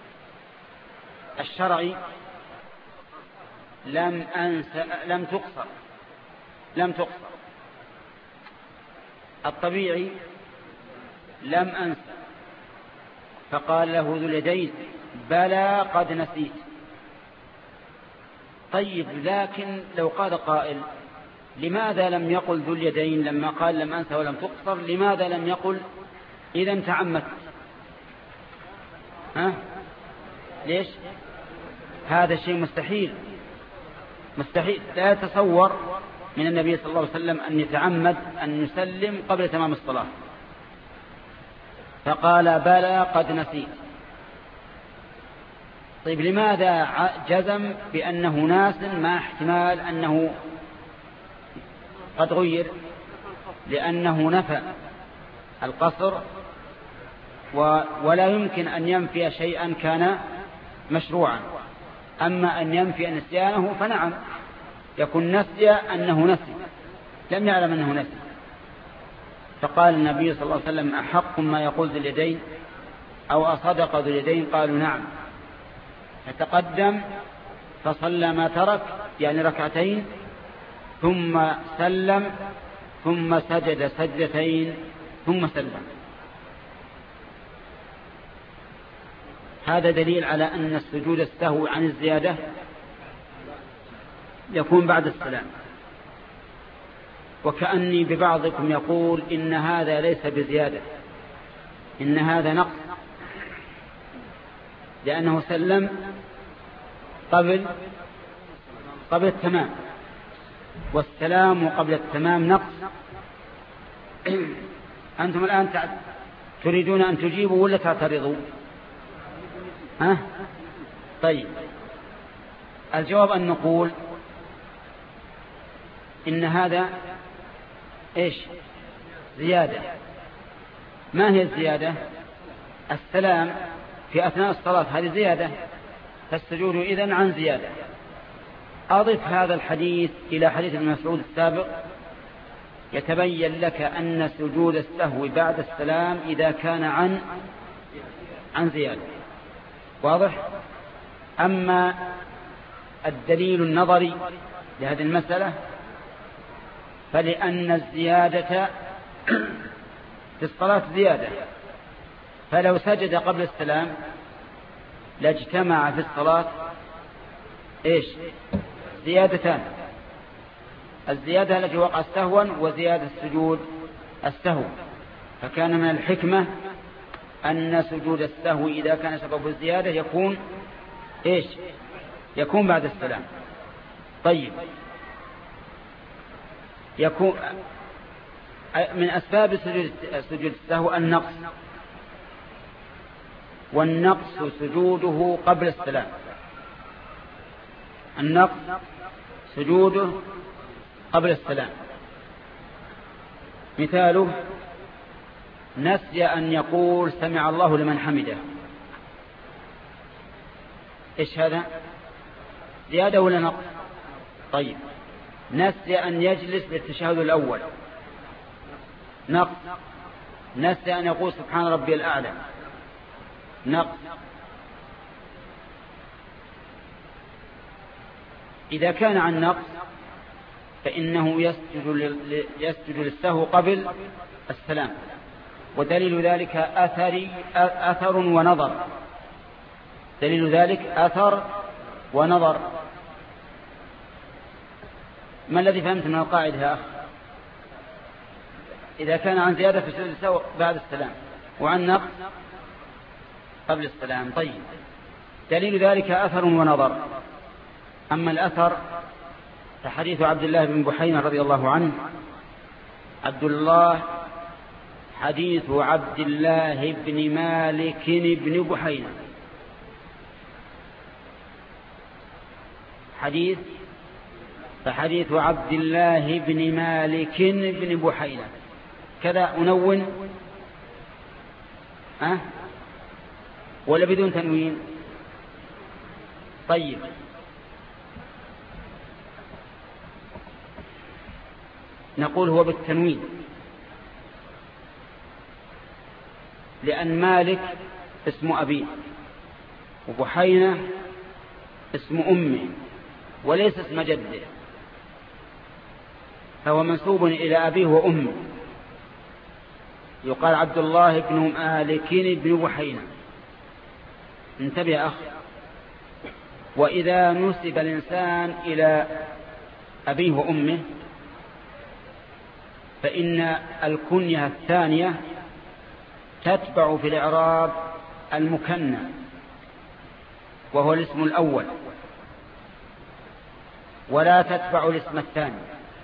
الشرعي لم أنسى لم تقصر لم تقصر الطبيعي لم أنسى. فقال له ذو اليدين بلى قد نسيت. طيب لكن لو قال قائل لماذا لم يقل ذو اليدين لما قال لم أنسى ولم تقصر؟ لماذا لم يقل إذا تعمدت؟ ها؟ ليش؟ هذا شيء مستحيل مستحيل لا يتصور من النبي صلى الله عليه وسلم أن يتعمد أن يسلم قبل تمام الصلاة. فقال بلى قد نسيت. طيب لماذا جزم بأنه ناس مع احتمال أنه قد غير؟ لأنه نفى القصر ولا يمكن أن ينفي شيئا كان مشروعا. أما أن ينفي نسيانه فنعم يكون نسي أنه نسي لم يعلم أنه نسي. فقال النبي صلى الله عليه وسلم أحق ما يقول ذو اليدين أو أصدق ذو اليدين؟ قالوا نعم. فتقدم فصلى ما ترك يعني ركعتين ثم سلم ثم سجد سجدتين ثم سلم. هذا دليل على أن السجود السهو عن الزيادة يكون بعد السلام. وكأني ببعضكم يقول إن هذا ليس بزيادة، إن هذا نقص، لأنه سلم قبل قبل التمام، والسلام قبل التمام نقص. أنتم الآن تريدون أن تجيبوا ولا تعترضوا؟ ها؟ طيب، الجواب أن نقول إن هذا إيش؟ زيادة. ما هي الزيادة؟ السلام في أثناء الصلاة هذه زيادة، فالسجود إذن عن زيادة. أضف هذا الحديث إلى حديث ابن مسعود السابق يتبين لك أن سجود السهو بعد السلام إذا كان عن عن زيادة. واضح؟ أما الدليل النظري لهذه المسألة فلأن الزيادة في الصلاة زيادة، فلو سجد قبل السلام لاجتمع في الصلاة إيش؟ زيادتان، الزيادة التي وقعت سهوا وزيادة السجود السهو. فكان من الحكمة أن سجود السهو إذا كان سبب الزيادة يكون إيش؟ يكون بعد السلام. طيب، يكون من أسباب سجود السهو النقص، والنقص سجوده قبل السلام. النقص سجوده قبل السلام. مثاله نسي أن يقول سمع الله لمن حمده. إيش هذا؟ زيادة ولا نقص؟ طيب، نسي أن يجلس للتشهد الأول، نقص. نسي أن يقول سبحان ربي الأعلى، نقص. إذا كان عن نقص فإنه يسجد يسجد للسهو قبل السلام، ودليل ذلك أثري أثر ونظر. دليل ذلك أثر ونظر. ما الذي فهمت من القاعدة يا أخ؟ إذا كان عن زيادة في سجود السهو بعد السلام وعن نقص قبل السلام. طيب، دليل ذلك أثر ونظر. أما الأثر فحديث عبد الله بن بحينة رضي الله عنه. عبد الله حديث عبد الله بن مالك بن بحينة، حديث فحديث عبد الله بن مالك بن بحينة كذا أنون أه؟ ولا بدون تنوين؟ طيب، نقول هو بالتنوين، لأن مالك اسم أبيه وبحينة اسم أمه وليس اسم جده، فهو منسوب إلى أبيه وأمه. يقال عبد الله بن مالك بن بحينة. انتبه يا أخ. وإذا نسب الإنسان إلى أبيه وأمه فإن الكنية الثانية تتبع في الإعراب المكنى وهو الاسم الأول، ولا تتبع الاسم الثاني.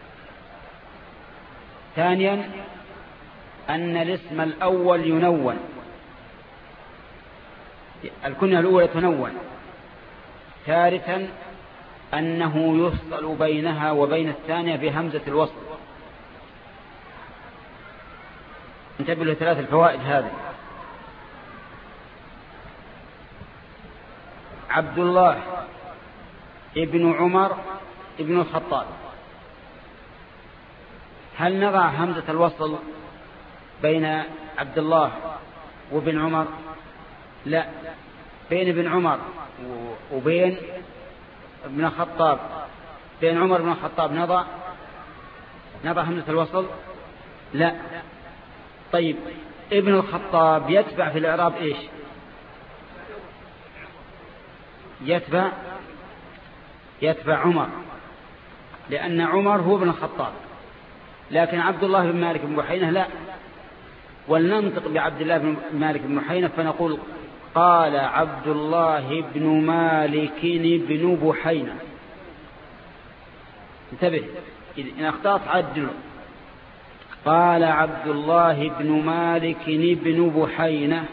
ثانيا أن الاسم الأول ينون، الكنية الأولى تنون. ثالثا أنه يفصل بينها وبين الثانية بهمزة الوصل. انتبه لثلاث الفوائد هذه. عبد الله ابن عمر ابن الخطاب، هل نضع همزة الوصل بين عبد الله وابن عمر؟ لا، بين ابن عمر وبين ابن الخطاب، بين عمر بن الخطاب نضع نضع همزة الوصل؟ لا. طيب، ابن الخطاب يتبع في الإعراب إيش؟ يتبع يتبع عمر، لأن عمر هو ابن الخطاب، لكن عبد الله بن مالك بن بحينة لا. ولننطق بعبد الله بن مالك بن بحينة فنقول قال عبد الله بن مالك بن بحينة. انتبه، إن أخطأت عدل. قال عبد الله بن مالك بن بحينة،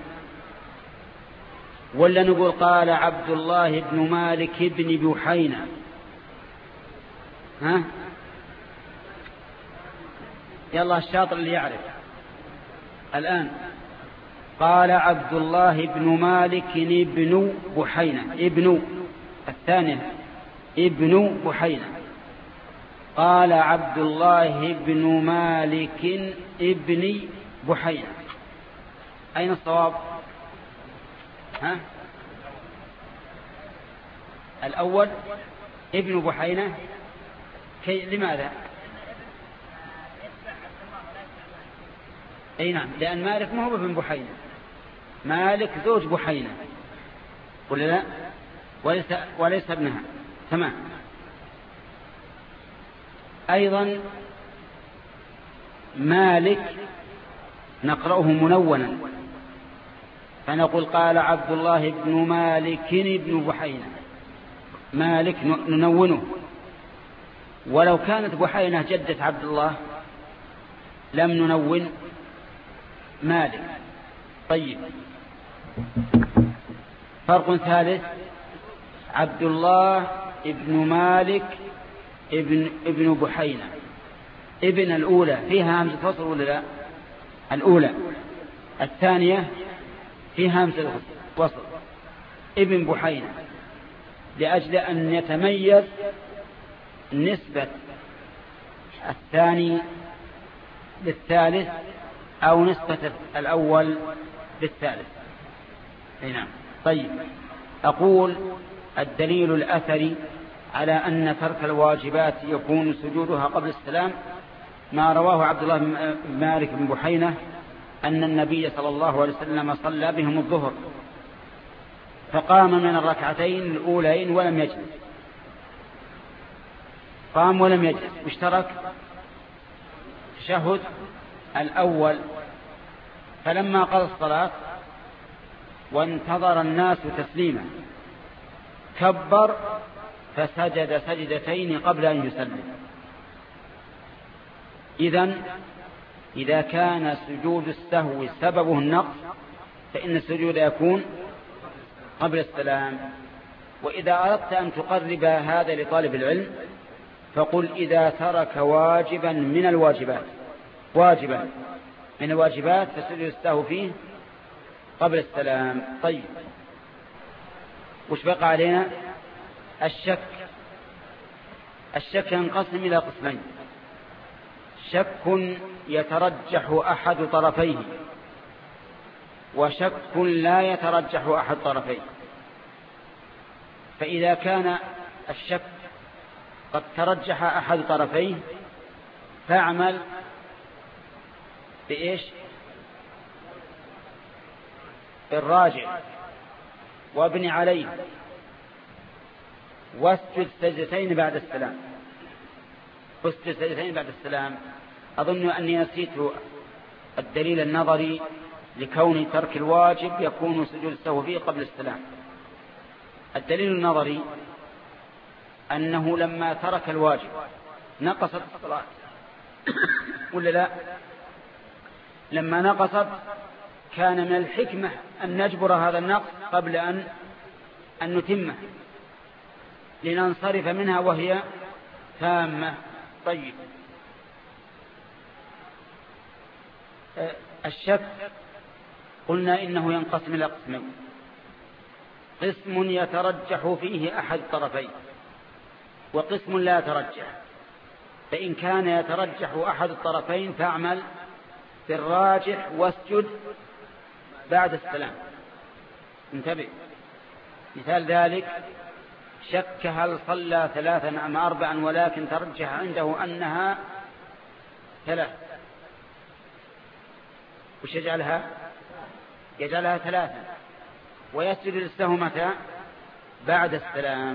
ولا نقول قال عبد الله بن مالك بن بحينة؟ ها يلا الشاطر اللي يعرف الآن. قال عبد الله بن مالك بن بحينة، ابن الثانية ابن بحينة. قال عبد الله بن مالك ابن بحينة. أين الصواب؟ ها الأول ابن بحينة. كي لماذا؟ أي نعم، لأن مالك ما هو ابن بحينة، مالك زوج بحينة ولا لا؟ وليس, وليس ابنها. تمام. أيضا مالك نقرأه منونا، فنقول قال عبد الله بن مالك بن بحينة. مالك ننونه، ولو كانت بحينة جدة عبد الله لم ننون مالك. طيب، فرق ثالث، عبد الله ابن مالك ابن ابن بحينة. ابن الأولى فيها همزة وصل ولا لا؟ الأولى. الثانية فيها همزة وصل. ابن بحينة لأجل أن يتميز نسبة الثاني للثالث أو نسبة الأول للثالث. نعم. طيب، أقول الدليل الأثري على أن ترك الواجبات يكون سجودها قبل السلام ما رواه عبد الله بن مالك بن بحينة أن النبي صلى الله عليه وسلم صلى بهم الظهر فقام من الركعتين الأولين ولم يجلس. قام ولم يجلس، واشترك تشهد الأول. فلما قضى الصلاة وانتظر الناس تسليما كبر فسجد سجدتين قبل أن يسلم. إذن إذا كان سجود السهو سببه النقص فإن السجود يكون قبل السلام. وإذا أردت أن تقرب هذا لطالب العلم فقل إذا ترك واجبا من الواجبات واجبا من الواجبات فسجود السهو فيه قبل السلام. طيب، وش بقى علينا؟ الشك. الشك ينقسم إلى قسمين: شك يترجح أحد طرفيه، وشك لا يترجح أحد طرفيه. فإذا كان الشك قد ترجح أحد طرفيه فاعمل بإيش؟ بالراجع وابن عليه واسجد سجدتين بعد السلام. اسجد سجدتين بعد السلام. أظن أني نسيت الدليل النظري لكون ترك الواجب يكون سجود السهو فيه قبل السلام. الدليل النظري أنه لما ترك الواجب نقصت الصلاة ولا لا؟ لما نقصت كان من الحكمة أن نجبر هذا النقص قبل أن أن نتمه لننصرف منها وهي تامة. طيب، الشك قلنا إنه ينقسم إلى قسمين: قسم يترجح فيه أحد الطرفين وقسم لا يترجح. فإن كان يترجح أحد الطرفين فاعمل بالراجح واسجد بعد السلام. انتبه، مثال ذلك: شك هل صلى ثلاثا أم أربعا ولكن ترجح عنده أنها ثلاث، وش يجعلها؟ يجعلها ثلاثا، ويسجد للسهو متى؟ بعد السلام.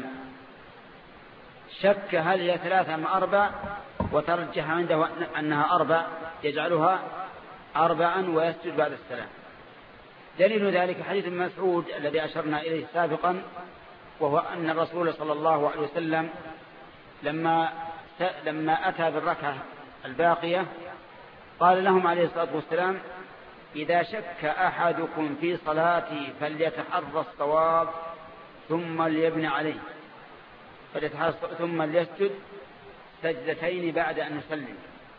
شك هل هي ثلاثة أم أربع وترجح عنده أنها أربع، يجعلها أربعا ويسجد بعد السلام. دليل ذلك حديث ابن مسعود الذي أشرنا إليه سابقا، وهو أن الرسول صلى الله عليه وسلم لما لما أتى بالركعة الباقية قال لهم عليه الصلاة والسلام: إذا شك أحدكم في صلاتي فليتحرى الصواب ثم ليبني عليه ثم ليسجد سجدتين بعد أن يسلم.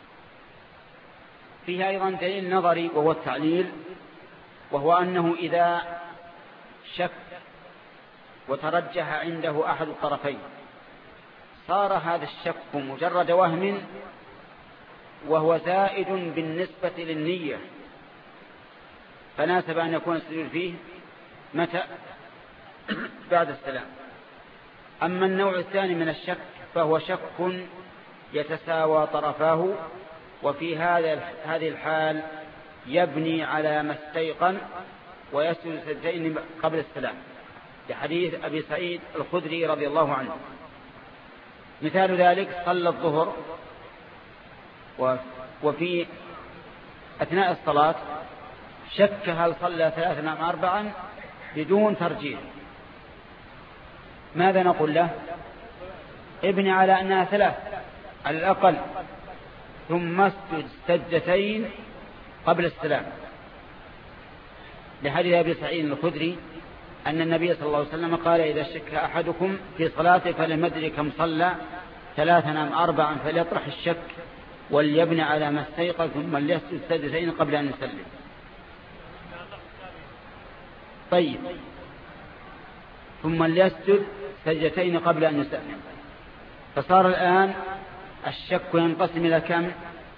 فيها أيضا دليل نظري وهو التعليل، وهو أنه إذا شك وترجح عنده أحد الطرفين صار هذا الشك مجرد وهم وهو زائد بالنسبة للنية، فناسب أن يكون السجود فيه متى؟ بعد السلام. أما النوع الثاني من الشك فهو شك يتساوى طرفاه، وفي هذا هذه الحال يبني على ما استيقن ويسجد سجدتين قبل السلام، لحديث أبي سعيد الخدري رضي الله عنه. مثال ذلك: صلى الظهر وفي أثناء الصلاة شك هل صلى ثلاثا أم أربعا بدون ترجيح، ماذا نقول له؟ ابني على أنها ثلاث على الأقل، ثم اسجد سجدتين قبل السلام، لحديث أبي سعيد الخدري أن النبي صلى الله عليه وسلم قال: إذا شك أحدكم في صلاته فلم يدري كم صلى ثلاثا أم أربعا فليطرح الشك وليبني على ما استيقظ ثم ليسجد سجدتين قبل أن يسلم. طيب، ثم ليسجد سجدتين قبل أن يسلم، فصار الآن الشك ينقسم إلى كم؟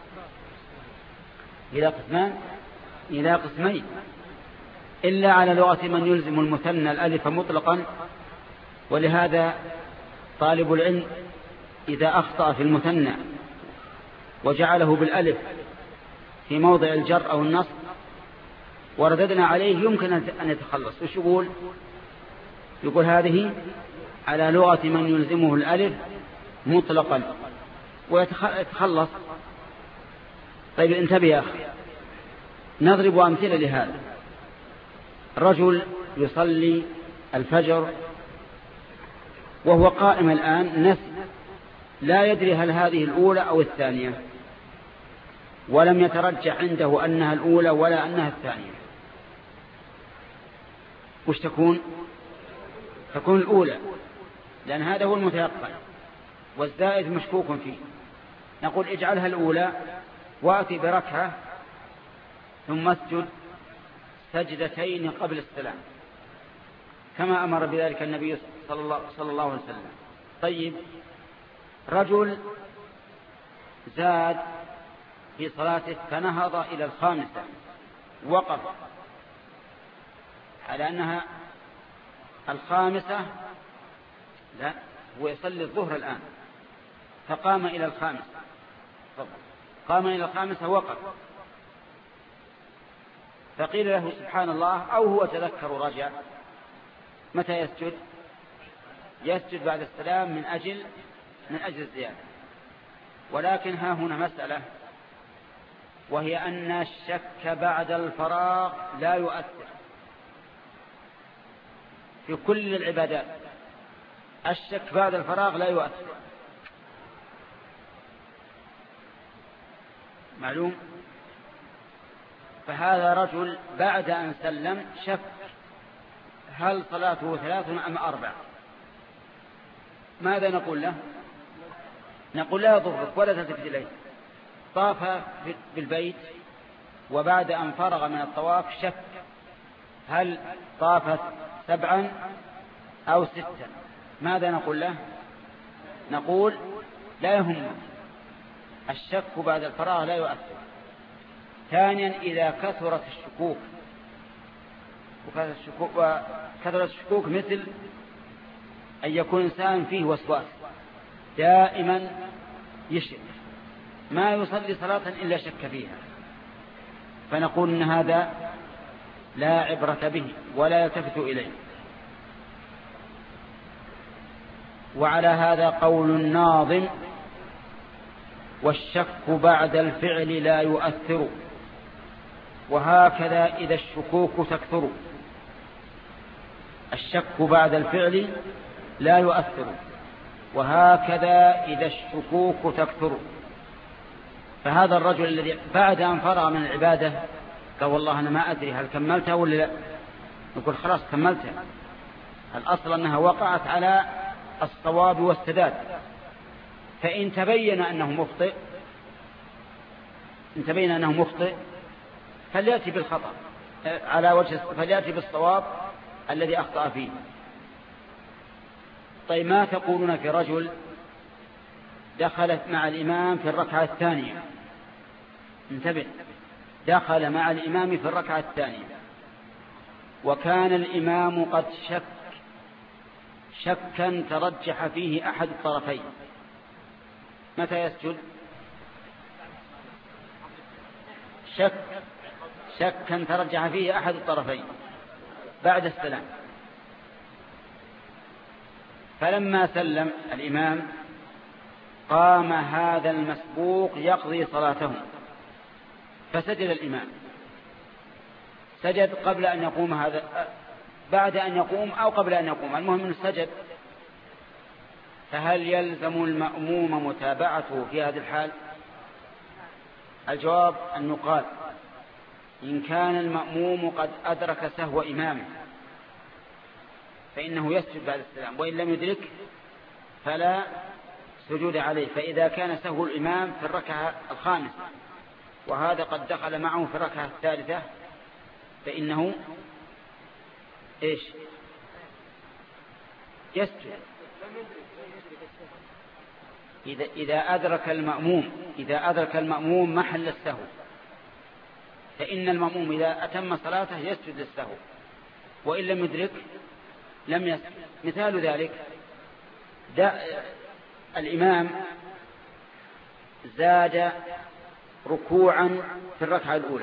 إلى قسمان، إلى قسمين، إلا على لغة من يلزم المثنى الألف مطلقا. ولهذا طالب العلم إذا أخطأ في المثنى وجعله بالألف في موضع الجر أو النصب ورددنا عليه يمكن أن يتخلص. وش يقول؟ يقول هذه على لغة من يلزمه الألف مطلقا ويتخلص. طيب انتبه يا أخي، نضرب أمثلة لهذا. رجل يصلي الفجر وهو قائم الآن نسي، لا يدري هل هذه الأولى أو الثانية، ولم يترجح عنده أنها الأولى ولا أنها الثانية. وش تكون؟ تكون الأولى، لأن هذا هو المتيقن والزائد مشكوك فيه. نقول اجعلها الأولى وأتي بركعة ثم اسجد سجدتين قبل السلام كما أمر بذلك النبي صلى الله, صلى الله عليه وسلم. طيب، رجل زاد في صلاته فنهض إلى الخامسة، وقف على أنها الخامسة، لا هو يصلي الظهر الآن فقام إلى الخامسة، قام إلى الخامسة وقف، فقيل له سبحان الله، أو هو تذكر رجع، متى يسجد؟ يسجد بعد السلام من أجل من أجل الزيادة. ولكن ها هنا مسألة، وهي أن الشك بعد الفراغ لا يؤثر في كل العبادات. الشك بعد الفراغ لا يؤثر، معلوم. فهذا رجل بعد أن سلم شك هل صلاته ثلاث أم أربع، ماذا نقول له؟ نقول لا يضرك ولا تلتفت إليه. طاف بالبيت وبعد أن فرغ من الطواف شك هل طافت سبعا أو ستا، ماذا نقول له؟ نقول لا يهم، الشك بعد الفراغ لا يؤثر. ثانيا، إذا كثرت الشكوك وكثرت الشكوك, وكثرت الشكوك مثل أن يكون إنسان فيه وسواس دائما يشك، ما يصلي صلاة إلا شك فيها، فنقول إن هذا لا عبرة به ولا يلتفت إليه. وعلى هذا قول الناظم: والشك بعد الفعل لا يؤثر، وهكذا إذا الشكوك تكثر. الشك بعد الفعل لا يؤثر. وهكذا إذا الشكوك تكثر. فهذا الرجل الذي بعد أن فرغ من العبادة قال والله أنا ما أدري هل كملتها ولا لا، نقول خلاص كملتها. الأصل أنها وقعت على الصواب والسداد. فإن تبين أنه مخطئ إن تبين أنه مخطئ فليأتي بالخطأ على وجه فليأتي بالصواب الذي أخطأ فيه. طيب ما تقولون في رجل دخلت مع الإمام في الركعة الثانية؟ انتبه، دخل مع الإمام في الركعة الثانية وكان الإمام قد شك شكا ترجح فيه أحد الطرفين، متى يسجد؟ شك شكا ترجح فيه أحد الطرفين بعد السلام. فلما سلم الإمام قام هذا المسبوق يقضي صلاته فسجد الإمام. سجد قبل أن يقوم هذا بعد أن يقوم أو قبل أن يقوم، المهم أنه سجد. فهل يلزم المأموم متابعته في هذه الحال؟ الجواب أن يقال إن كان المأموم قد أدرك سهو إمامه فإنه يسجد بعد السلام، وإن لم يدرك فلا سجود عليه. فإذا كان سهو الإمام في الركعة الخامسة وهذا قد دخل معه في الركعة الثالثة فإنه إيش؟ يسجد. إذا إذا أدرك المأموم إذا أدرك المأموم محل السهو فإن المأموم إذا أتم صلاته يسجد للسهو، وإن لم يدرك لم يسجد. مثال ذلك الإمام زاد ركوعا في الركعة الأولى،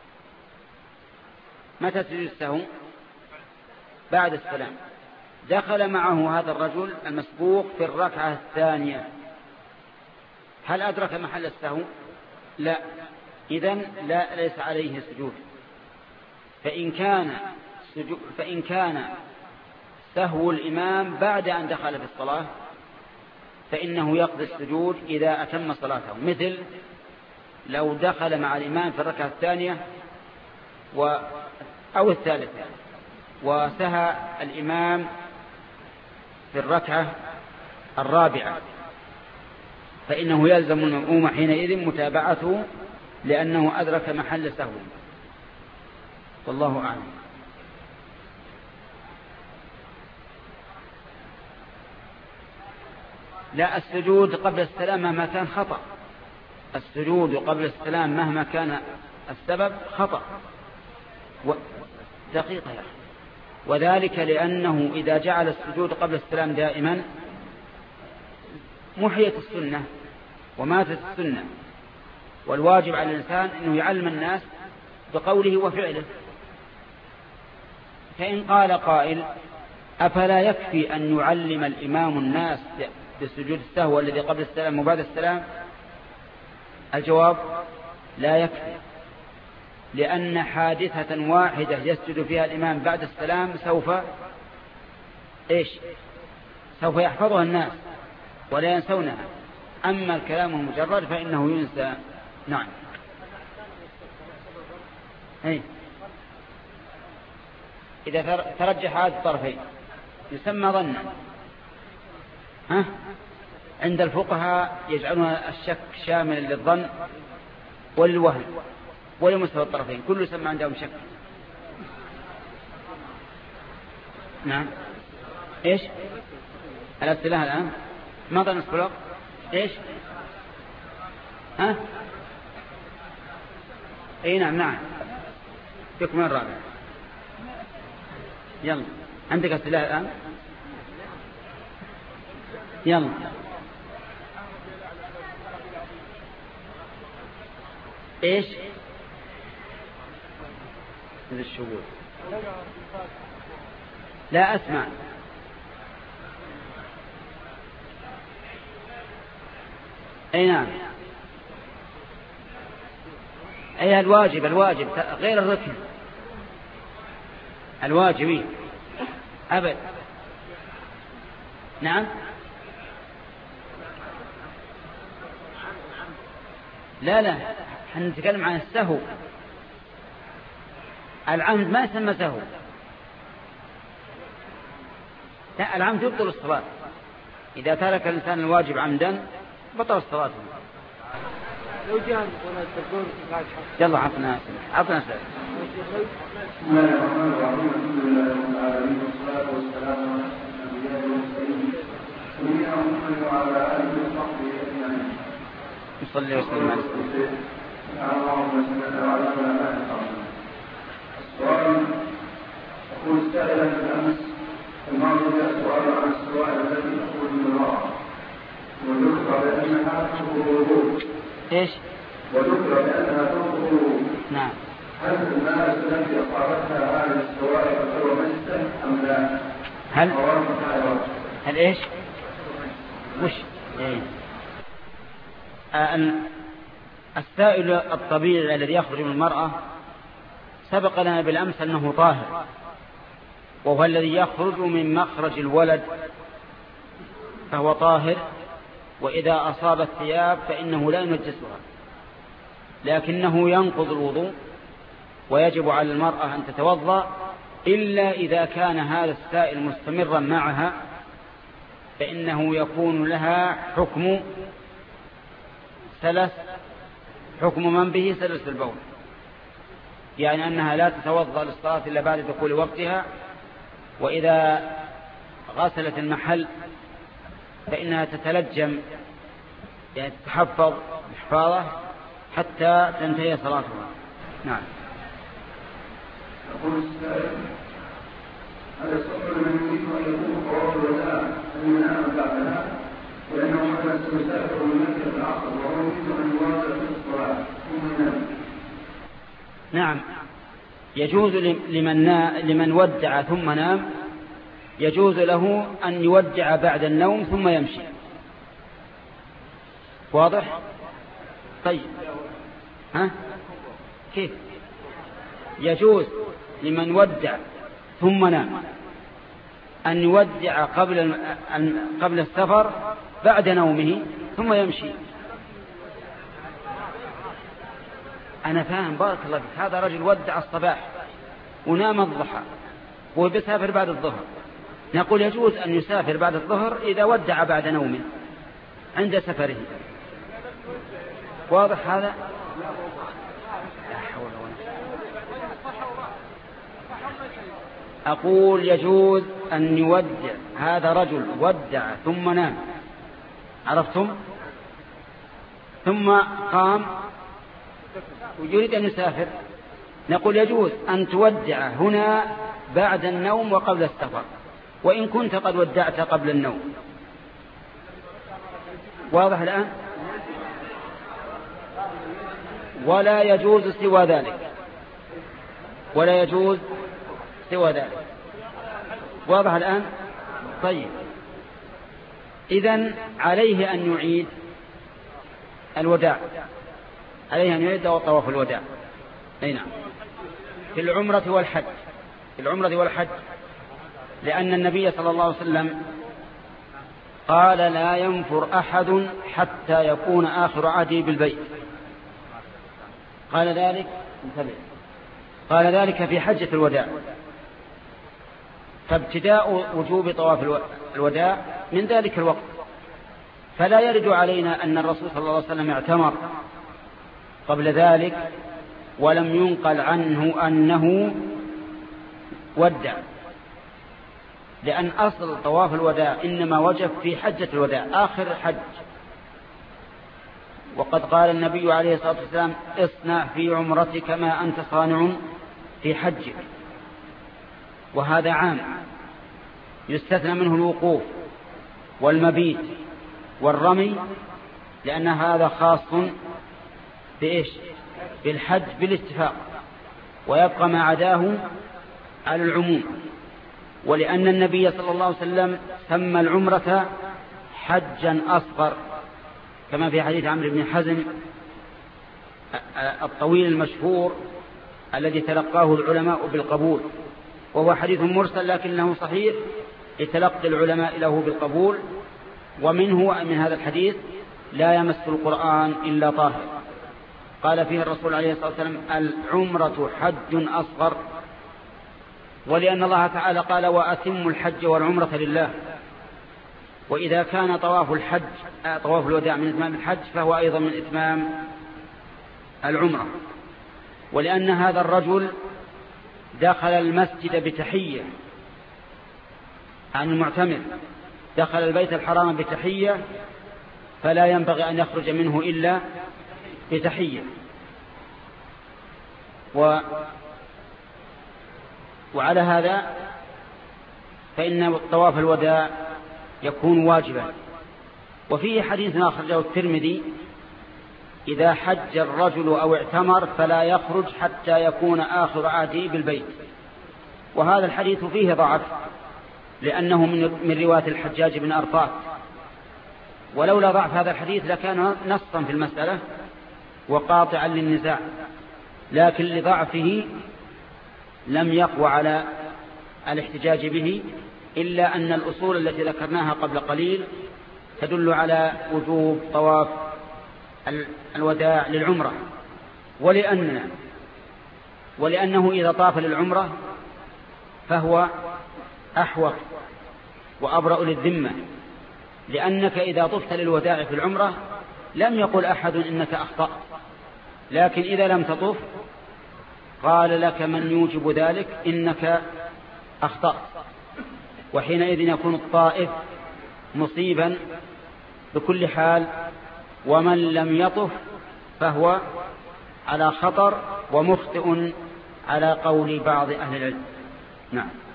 متى تسجد السهو؟ بعد السلام. دخل معه هذا الرجل المسبوق في الركعة الثانية، هل أدرك محل السهو؟ لا، إذن لا ليس عليه سجود. فإن كان سجود فإن كان سهو الإمام بعد أن دخل في الصلاة فإنه يقضي السجود إذا أتم صلاته. مثل لو دخل مع الإمام في الركعة الثانية و أو الثالثة وسهى الإمام في الركعة الرابعة فإنه يلزم المأموم حينئذ متابعته لأنه أدرك محل سهو. والله أعلم. لا، السجود قبل السلام مهما كان خطأ. السجود قبل السلام مهما كان السبب خطأ دقيقة يا أخي. وذلك لأنه إذا جعل السجود قبل السلام دائما محيت السنة وماتت السنة، والواجب على الإنسان أنه يعلم الناس بقوله وفعله. فإن قال قائل أفلا يكفي أن يعلم الإمام الناس بسجود السهو الذي قبل السلام وبعد السلام؟ الجواب لا يكفي، لأن حادثة واحدة يسجد فيها الإمام بعد السلام سوف إيش؟ سوف يحفظها الناس ولا ينسونها. أما الكلام المجرد فإنه ينسى. نعم. أي. إذا ترجح هذه الطرفين يسمى ظنا. ها؟ عند الفقهاء يجعلون الشك شاملا للظن والوهم ولمستوى الطرفين، كل يسمى عندهم شك. نعم. إيش الابتلاء الآن؟ ما ظن السلوك؟ إيش؟ ها؟ أي نعم نعم. تكمل الرابع. يلا عندك ابتلاء الآن؟ يلا. إيش؟ مثل الشهود. لا أسمع. أي نعم. أي الواجب الواجب غير الركن الواجب أبد. نعم لا لا احنا نتكلم عن السهو. العمد ما يسمى سهو. لا العمد يبطل الصلاة. إذا ترك الإنسان الواجب عمدا بطل الصلاة. لو جاء ولا تقول يلا عطنا عطنا سؤال. بسم الله الرحمن الرحيم. الحمد لله رب العالمين والصلاة والسلام على الأنبياء والمرسلين سيدنا محمد وعلى آله وصحبه أجمعين. نصلي وسلم على سيدنا اللهم صل على محمد. السؤال يقول سائلا بالأمس الماضي سؤال عن السؤال التي تخرج من المرأة وذكر بأنها تنقض الوضوء. ايش؟ وذكر بأنها تنقض الوضوء. نعم. هل الماء التي أصابتها هذه السوائل هو مسته أم لا؟ هل هل ايش؟ وش؟ إيه؟ آه السائل الطبيعي الذي يخرج من المرأة سبق لنا بالأمس أنه طاهر، وهو الذي يخرج من مخرج الولد فهو طاهر، وإذا أصاب الثياب فإنه لا ينجسها، لكنه ينقض الوضوء ويجب على المرأة أن تتوضأ إلا إذا كان هذا السائل مستمرا معها، فإنه يكون لها حكم سلس حكم من به سلس البول، يعني أنها لا تتوضأ للصلاة إلا بعد دخول وقتها، وإذا غسلت المحل فإنها تتلجم يعني تتحفظ بحفاظة حتى تنتهي صلاتها. نعم. يقول السائل هذا السؤال من يريد أن يكون قرار الوداع أن ينام بعدها لأنه كان سيسافر من مكة العصر وهو يريد أن يواصل في الصلاة ثم ينام. نعم يجوز لمن لمن ودع ثم نام، يجوز له أن يودع بعد النوم ثم يمشي. واضح؟ طيب ها كيف؟ يجوز لمن ودع ثم نام أن يودع قبل قبل السفر بعد نومه ثم يمشي. أنا فاهم بارك الله فيك. هذا رجل ودع الصباح ونام الضحى وبيسافر بعد الظهر، نقول يجوز أن يسافر بعد الظهر إذا ودع بعد نومه عند سفره. واضح هذا؟ أقول يجوز أن يودع. هذا رجل ودع ثم نام، عرفتم؟ ثم قام ويريد أن يسافر، نقول يجوز أن تودع هنا بعد النوم وقبل السفر، وإن كنت قد ودعت قبل النوم. واضح الآن؟ ولا يجوز سوى ذلك، ولا يجوز سوى ذلك. واضح الآن؟ طيب إذن عليه أن يعيد الوداع، عليه أن يعيد طواف الوداع. أي نعم، في العمرة والحج، في العمرة والحج، لأن النبي صلى الله عليه وسلم قال لا ينفر أحد حتى يكون آخر عهده بالبيت. قال ذلك قال ذلك في حجة الوداع، فابتداء وجوب طواف الوداع من ذلك الوقت، فلا يرد علينا أن الرسول صلى الله عليه وسلم اعتمر قبل ذلك ولم ينقل عنه أنه ودع، لأن أصل طواف الوداع إنما وجب في حجة الوداع آخر الحج. وقد قال النبي عليه الصلاة والسلام اصنع في عمرتك ما أنت صانع في حجك، وهذا عام يستثنى منه الوقوف والمبيت والرمي، لأن هذا خاص بإيش؟ بالحج بالاتفاق، ويبقى ما عداه على العموم. ولأن النبي صلى الله عليه وسلم سمى العمرة حجا أصغر، كما في حديث عمرو بن حزم الطويل المشهور الذي تلقاه العلماء بالقبول، وهو حديث مرسل لكنه صحيح لتلقي العلماء له بالقبول. ومنه من هذا الحديث: لا يمس القرآن إلا طاهر. قال فيه الرسول عليه الصلاة والسلام: العمرة حج أصغر. ولأن الله تعالى قال: وأتموا الحج والعمرة لله. وإذا كان طواف الحج طواف الوداع من إتمام الحج فهو أيضا من إتمام العمرة. ولأن هذا الرجل دخل المسجد بتحية عن المعتمر، دخل البيت الحرام بتحية، فلا ينبغي أن يخرج منه إلا بتحية. و وعلى هذا فإن طواف الوداع يكون واجبا. وفيه حديث أخرجه الترمذي: إذا حج الرجل أو اعتمر فلا يخرج حتى يكون آخر عهده بالبيت. وهذا الحديث فيه ضعف لأنه من رواية الحجاج بن أرطاة، ولولا ضعف هذا الحديث لكان نصا في المسألة وقاطعا للنزاع، لكن لضعفه لم يقوى على الاحتجاج به، إلا أن الأصول التي ذكرناها قبل قليل تدل على وجوب طواف الوداع للعمرة. ولأننا ولأنه إذا طاف للعمرة فهو أحوط وأبرأ للذمة، لأنك إذا طفت للوداع في العمرة لم يقل أحد إنك أخطأت، لكن إذا لم تطف قال لك من يوجب ذلك إنك أخطأت، وحينئذ يكون الطائف مصيبا بكل حال، ومن لم يطف فهو على خطر ومخطئ على قول بعض أهل العلم. نعم.